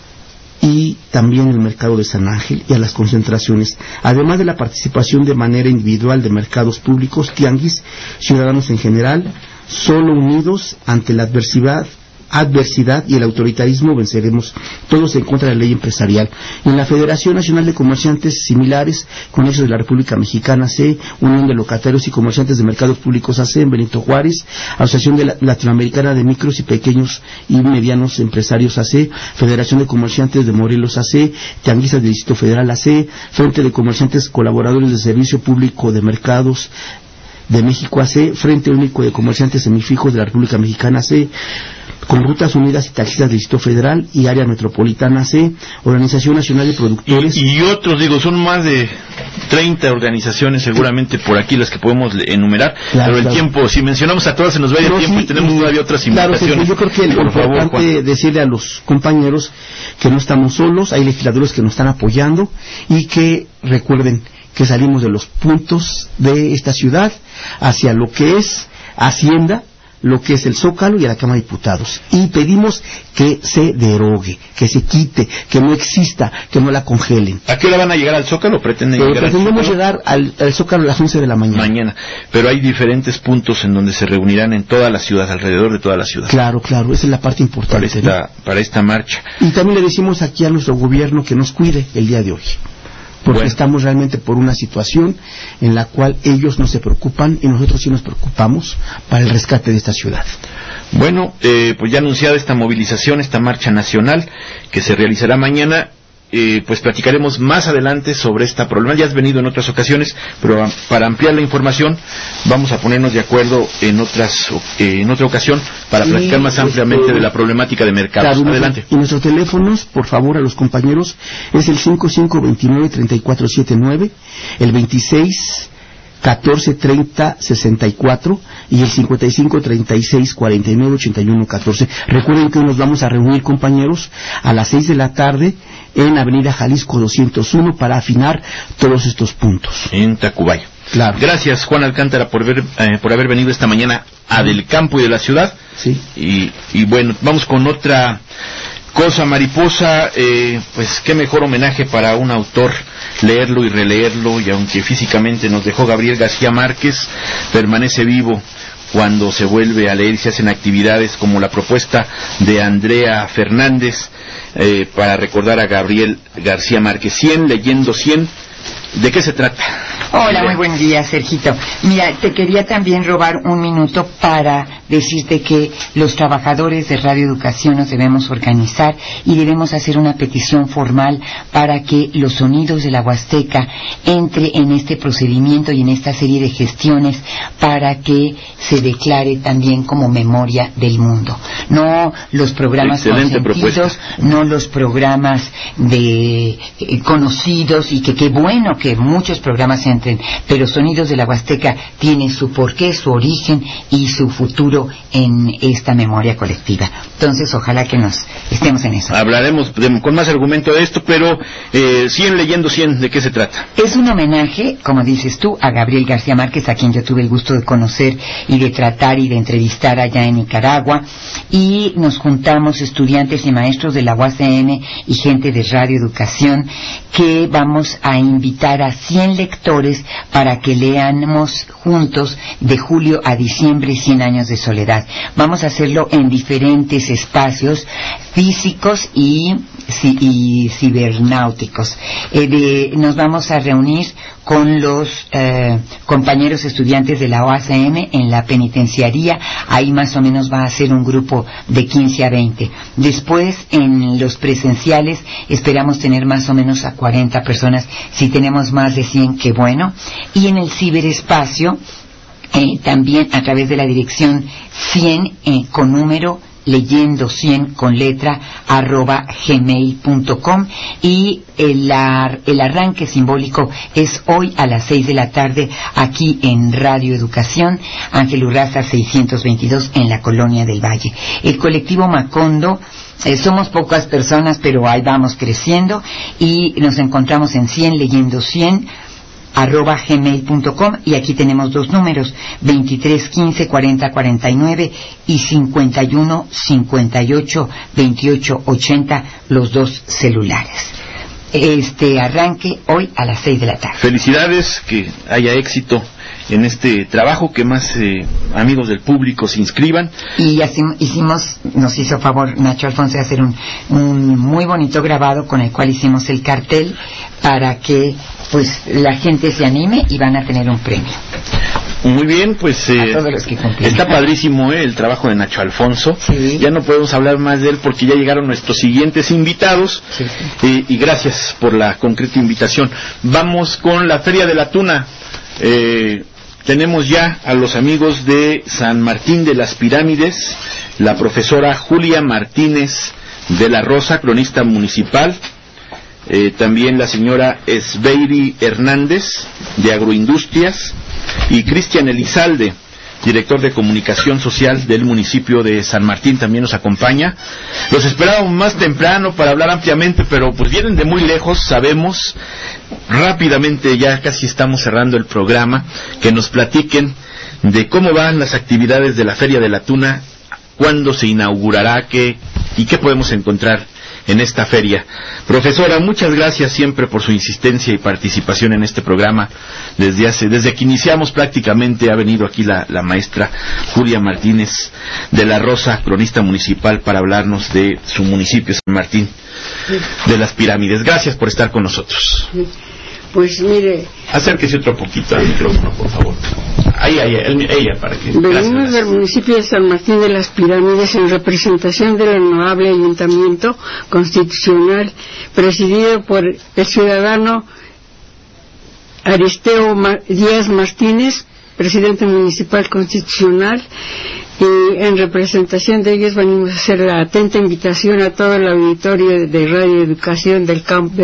Speaker 6: y también el Mercado de San Ángel, y a las concentraciones, además de la participación de manera individual de mercados públicos, tianguis, ciudadanos en general. Solo unidos ante la adversidad y el autoritarismo venceremos. Todos en contra de la ley empresarial. En la Federación Nacional de Comerciantes similares, con eso de la República Mexicana AC, Unión de Locatarios y Comerciantes de Mercados Públicos AC en Benito Juárez, Asociación Latinoamericana de Micros y Pequeños y Medianos Empresarios AC, Federación de Comerciantes de Morelos AC, Tianguistas del Distrito Federal AC, Frente de Comerciantes Colaboradores de Servicio Público de Mercados de México AC, Frente Único de Comerciantes Semifijos de la República Mexicana AC, con Rutas Unidas y Taxistas del Distrito Federal y Área Metropolitana AC, Organización Nacional de Productores.
Speaker 1: Y otros, digo, son más de 30 organizaciones seguramente por aquí las que podemos enumerar, claro, pero el tiempo, si mencionamos a todas se nos va el tiempo, y tenemos todavía otras invitaciones.
Speaker 6: Claro, yo creo que lo importante es decirle a los compañeros que no estamos solos, hay legisladores que nos están apoyando, y que recuerden que salimos de los puntos de esta ciudad hacia lo que es Hacienda, lo que es el Zócalo y a la Cámara de Diputados, y pedimos que se derogue, que se quite, que no exista, que no la congelen.
Speaker 1: ¿A qué hora van a llegar al Zócalo?
Speaker 6: Pretendemos llegar al Zócalo a las 11 de la mañana.
Speaker 1: Pero hay diferentes puntos en donde se reunirán en toda la ciudad, alrededor de toda la ciudad.
Speaker 6: Claro, esa es la parte importante
Speaker 1: para esta marcha.
Speaker 6: Y también le decimos aquí a nuestro gobierno que nos cuide el día de hoy, porque estamos realmente por una situación en la cual ellos no se preocupan y nosotros sí nos preocupamos para el rescate de esta ciudad.
Speaker 1: Bueno, pues ya anunciada esta movilización, esta marcha nacional que se realizará mañana, pues platicaremos más adelante sobre esta problemática. Ya has venido en otras ocasiones, pero para ampliar la información vamos a ponernos de acuerdo en otra ocasión para platicar más ampliamente de la problemática de mercados.
Speaker 6: Claro,
Speaker 1: adelante.
Speaker 6: Y nuestros teléfonos, por favor, a los compañeros, es el 5529-3479, el 26 1430 64 y el 55 36 49 81 14. Recuerden que hoy nos vamos a reunir, compañeros, a las 6 de la tarde en Avenida Jalisco 201 para afinar todos estos puntos.
Speaker 1: En Tacubaya.
Speaker 6: Claro.
Speaker 1: Gracias, Juan Alcántara, por haber venido esta mañana a Del Campo y de la Ciudad.
Speaker 6: Sí.
Speaker 1: Y bueno, vamos con otra cosa, Mariposa. Pues qué mejor homenaje para un autor, leerlo y releerlo, y aunque físicamente nos dejó Gabriel García Márquez, permanece vivo cuando se vuelve a leer y se hacen actividades como la propuesta de Andrea Fernández para recordar a Gabriel García Márquez. 100 leyendo 100. ¿De qué se trata?
Speaker 8: Hola, muy buen día, Sergito. Mira, te quería también robar un minuto para decirte que los trabajadores de Radio Educación nos debemos organizar y debemos hacer una petición formal para que los sonidos de la Huasteca entre en este procedimiento y en esta serie de gestiones para que se declare también como memoria del mundo. No los programas consentidos, no los programas de conocidos, y que qué bueno que muchos programas se encuentren, pero Sonidos de la Huasteca tiene su porqué, su origen y su futuro en esta memoria colectiva. Entonces, ojalá que nos estemos en eso.
Speaker 1: Hablaremos con más argumento de esto, pero 100 leyendo 100, ¿de qué se trata?
Speaker 8: Es un homenaje, como dices tú, a Gabriel García Márquez, a quien yo tuve el gusto de conocer y de tratar y de entrevistar allá en Nicaragua, y nos juntamos estudiantes y maestros de la UACM y gente de Radio Educación, que vamos a invitar a 100 lectores para que leamos juntos de julio a diciembre 100 años de soledad. Vamos a hacerlo en diferentes espacios físicos y cibernáuticos. Nos vamos a reunir con los compañeros estudiantes de la OACM en la penitenciaría. Ahí más o menos va a ser un grupo de 15 a 20. Después, en los presenciales, esperamos tener más o menos a 40 personas. Si tenemos más de 100, qué bueno. Y en el ciberespacio, también a través de la dirección 100 con número, leyendo 100 con letra @gmail.com, y el arranque simbólico es hoy a las 6 de la tarde aquí en Radio Educación, Ángel Urraza 622 en la Colonia del Valle. El colectivo Macondo, somos pocas personas, pero ahí vamos creciendo, y nos encontramos en 100 leyendo 100 @gmail.com, y aquí tenemos dos números, 23 15 40 49 y 51 58 28 80, los dos celulares. Arranque hoy a las 6 de la tarde.
Speaker 1: Felicidades, que haya éxito en este trabajo, que más amigos del público se inscriban.
Speaker 8: Y así nos hizo favor Nacho Alfonso de hacer un muy bonito grabado con el cual hicimos el cartel para que pues la gente se anime, y van a tener un premio.
Speaker 1: Muy bien, pues
Speaker 8: a todos los que
Speaker 1: está padrísimo el trabajo de Nacho Alfonso.
Speaker 8: Sí.
Speaker 1: Ya no podemos hablar más de él porque ya llegaron nuestros siguientes invitados.
Speaker 8: Sí.
Speaker 1: Y gracias por la concreta invitación. Vamos con la Feria de la Tuna. Tenemos ya a los amigos de San Martín de las Pirámides, la profesora Julia Martínez de la Rosa, cronista municipal, también la señora Esbeiri Hernández de Agroindustrias, y Cristian Elizalde, director de comunicación social del municipio de San Martín, también nos acompaña. Los esperábamos más temprano para hablar ampliamente, pero pues vienen de muy lejos, sabemos. Rápidamente, ya casi estamos cerrando el programa, que nos platiquen de cómo van las actividades de la Feria de la Tuna, cuándo se inaugurará, y qué podemos encontrar en esta feria. Profesora, muchas gracias siempre por su insistencia y participación en este programa. Desde que iniciamos prácticamente ha venido aquí la maestra Julia Martínez de la Rosa, cronista municipal, para hablarnos de su municipio, San Martín de las Pirámides. Gracias por estar con nosotros.
Speaker 9: Pues mire...
Speaker 1: Acérquese otro poquito al micrófono, por favor. Ahí, ella, para que...
Speaker 9: Venimos del municipio de San Martín de las Pirámides en representación del honorable Ayuntamiento Constitucional, presidido por el ciudadano Aristeo Díaz Martínez, presidente municipal constitucional, y en representación de ellos venimos a hacer la atenta invitación a todo el auditorio de Radio Educación del campo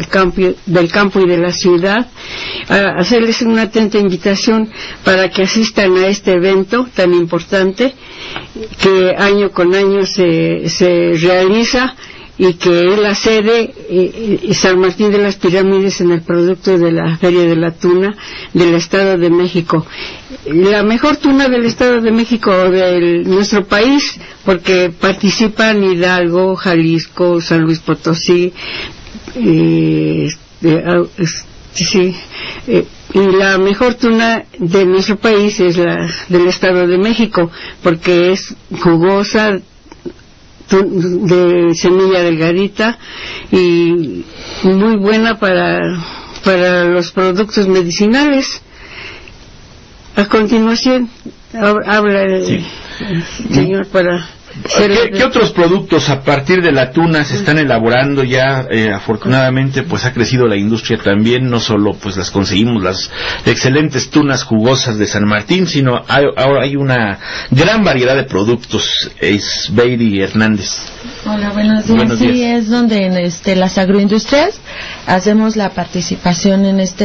Speaker 9: y de la ciudad, a hacerles una atenta invitación para que asistan a este evento tan importante que año con año se realiza, y que es la sede San Martín de las Pirámides en el producto de la Feria de la Tuna del Estado de México. La mejor tuna del Estado de México, de nuestro país, porque participan Hidalgo, Jalisco, San Luis Potosí, y la mejor tuna de nuestro país es la del Estado de México, porque es jugosa, de semilla delgadita y muy buena para los productos medicinales. A continuación habla el señor para...
Speaker 1: ¿Qué otros productos a partir de la tuna se están elaborando ya? Afortunadamente pues ha crecido la industria también, no solo pues las conseguimos las excelentes tunas jugosas de San Martín, sino ahora hay una gran variedad de productos. Esbeiri Hernández.
Speaker 10: Hola, buenos días. Sí, es donde en las agroindustrias hacemos la participación en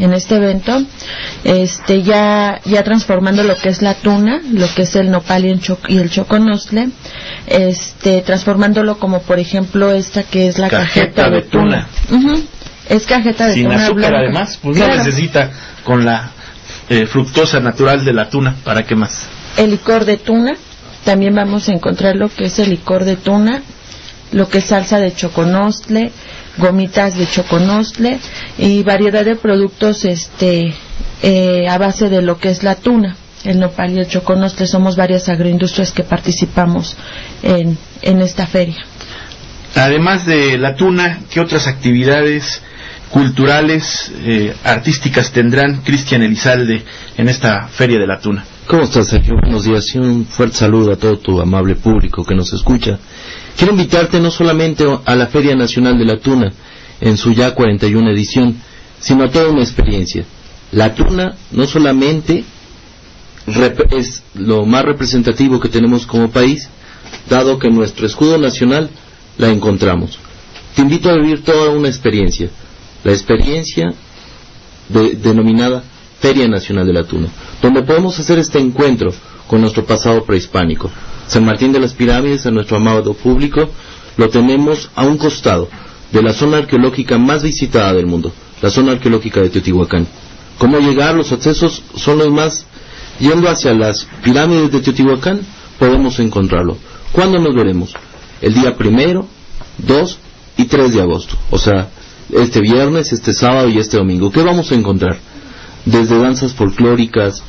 Speaker 10: este evento, ya transformando lo que es la tuna, lo que es el nopal y el choconostle, transformándolo como por ejemplo esta que es la cajeta de tuna. Es cajeta de
Speaker 1: sin
Speaker 10: tuna
Speaker 1: azúcar
Speaker 10: blanca.
Speaker 1: Además, pues
Speaker 10: claro.
Speaker 1: No necesita con la fructosa natural de la tuna. ¿Para qué más?
Speaker 10: El licor de tuna, también vamos a encontrar lo que es el licor de tuna, lo que es salsa de choconostle, gomitas de choconostle y variedad de productos a base de lo que es la tuna, el nopal y el choconostle. Somos varias agroindustrias que participamos en esta feria.
Speaker 1: Además de la tuna, ¿qué otras actividades culturales, artísticas tendrán Cristian Elizalde en esta Feria de la Tuna?
Speaker 11: ¿Cómo estás, Sergio? Buenos días y un fuerte saludo a todo tu amable público que nos escucha. Quiero invitarte no solamente a la Feria Nacional de la Tuna en su ya 41 edición, sino a toda una experiencia. La tuna no solamente es lo más representativo que tenemos como país, dado que en nuestro escudo nacional la encontramos. Te invito a vivir toda una experiencia, la experiencia denominada Feria Nacional de la Tuna, donde podemos hacer este encuentro con nuestro pasado prehispánico. San Martín de las Pirámides, a nuestro amado público, lo tenemos a un costado de la zona arqueológica más visitada del mundo, la zona arqueológica de Teotihuacán. ¿Cómo llegar? Los accesos son los más... Yendo hacia las pirámides de Teotihuacán, podemos encontrarlo. ¿Cuándo nos veremos? El día 1, 2 y 3 de agosto. O sea, este viernes, este sábado y este domingo. ¿Qué vamos a encontrar? Desde danzas folclóricas,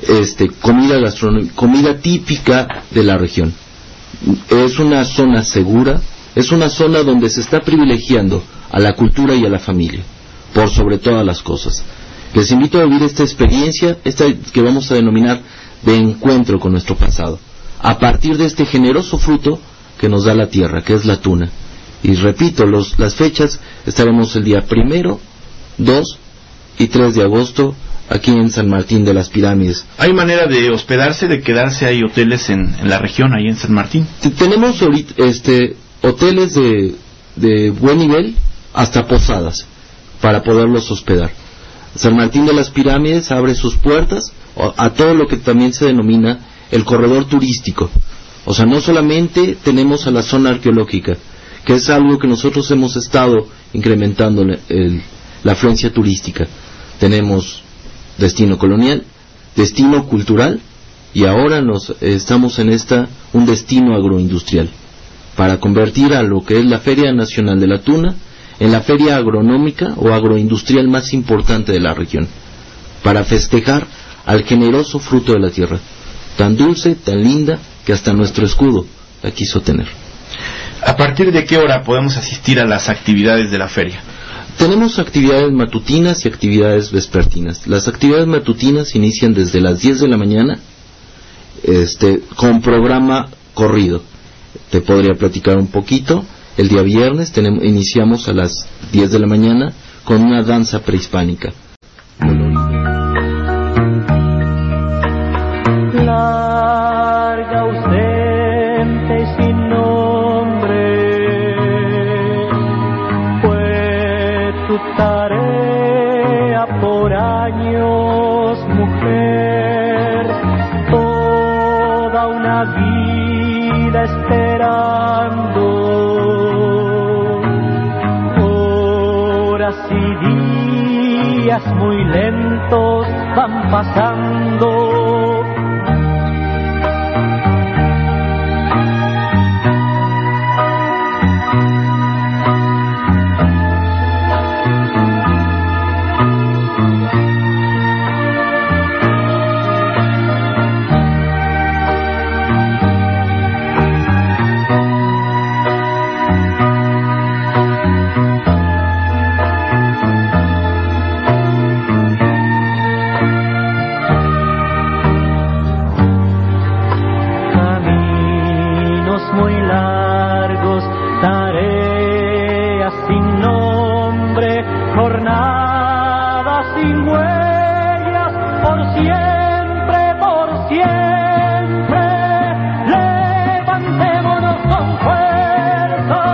Speaker 11: comida típica de la región. Es una zona segura, es una zona donde se está privilegiando a la cultura y a la familia, por sobre todas las cosas. Les invito a vivir esta experiencia, que vamos a denominar de encuentro con nuestro pasado, a partir de este generoso fruto que nos da la tierra, que es la tuna. Y repito, las fechas, estaremos el día 1, 2 y 3 de agosto aquí en San Martín de las Pirámides.
Speaker 1: ¿Hay manera de hospedarse, de quedarse? ¿Hay hoteles en la región, ahí en San Martín?
Speaker 11: Tenemos ahorita hoteles de buen nivel, hasta posadas, para poderlos hospedar. San Martín de las Pirámides abre sus puertas a todo lo que también se denomina el corredor turístico. O sea, no solamente tenemos a la zona arqueológica, que es algo que nosotros hemos estado incrementando la afluencia turística. Tenemos destino colonial, destino cultural, y ahora estamos en un destino agroindustrial, para convertir a lo que es la Feria Nacional de la Tuna en la feria agronómica o agroindustrial más importante de la región, para festejar al generoso fruto de la tierra, tan dulce, tan linda, que hasta nuestro escudo la quiso tener.
Speaker 1: ¿A partir de qué hora podemos asistir a las actividades de la feria?
Speaker 11: Tenemos actividades matutinas y actividades vespertinas. Las actividades matutinas inician desde las 10 de la mañana, con programa corrido. Te podría platicar un poquito. El día viernes iniciamos a las 10 de la mañana con una danza prehispánica.
Speaker 3: Larga, ausente y sin nombre, fue tu tarea por años, mujer, toda una vida esperando. Y días muy lentos van pasando.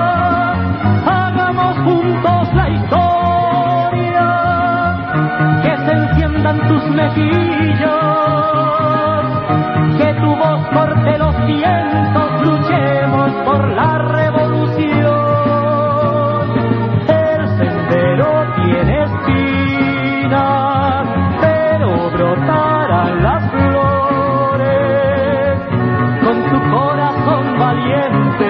Speaker 3: Que tus mejillas, que tu voz corte los vientos, luchemos por la revolución. El sendero tiene espinas, pero brotarán las flores con tu corazón valiente.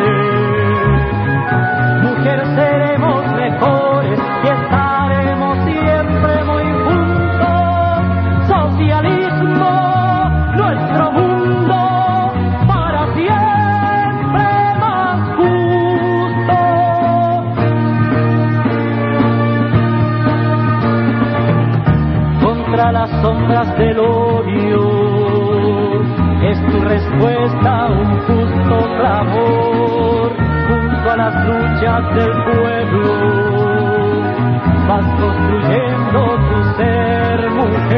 Speaker 3: Mujer, seremos mejores y estaremos siempre muy juntos. Socialismo, nuestro mundo, para siempre más justo. Contra las sombras del odio es tu respuesta un justo clamor. Junto a las luchas del pueblo vas construyendo tu ser, mujer.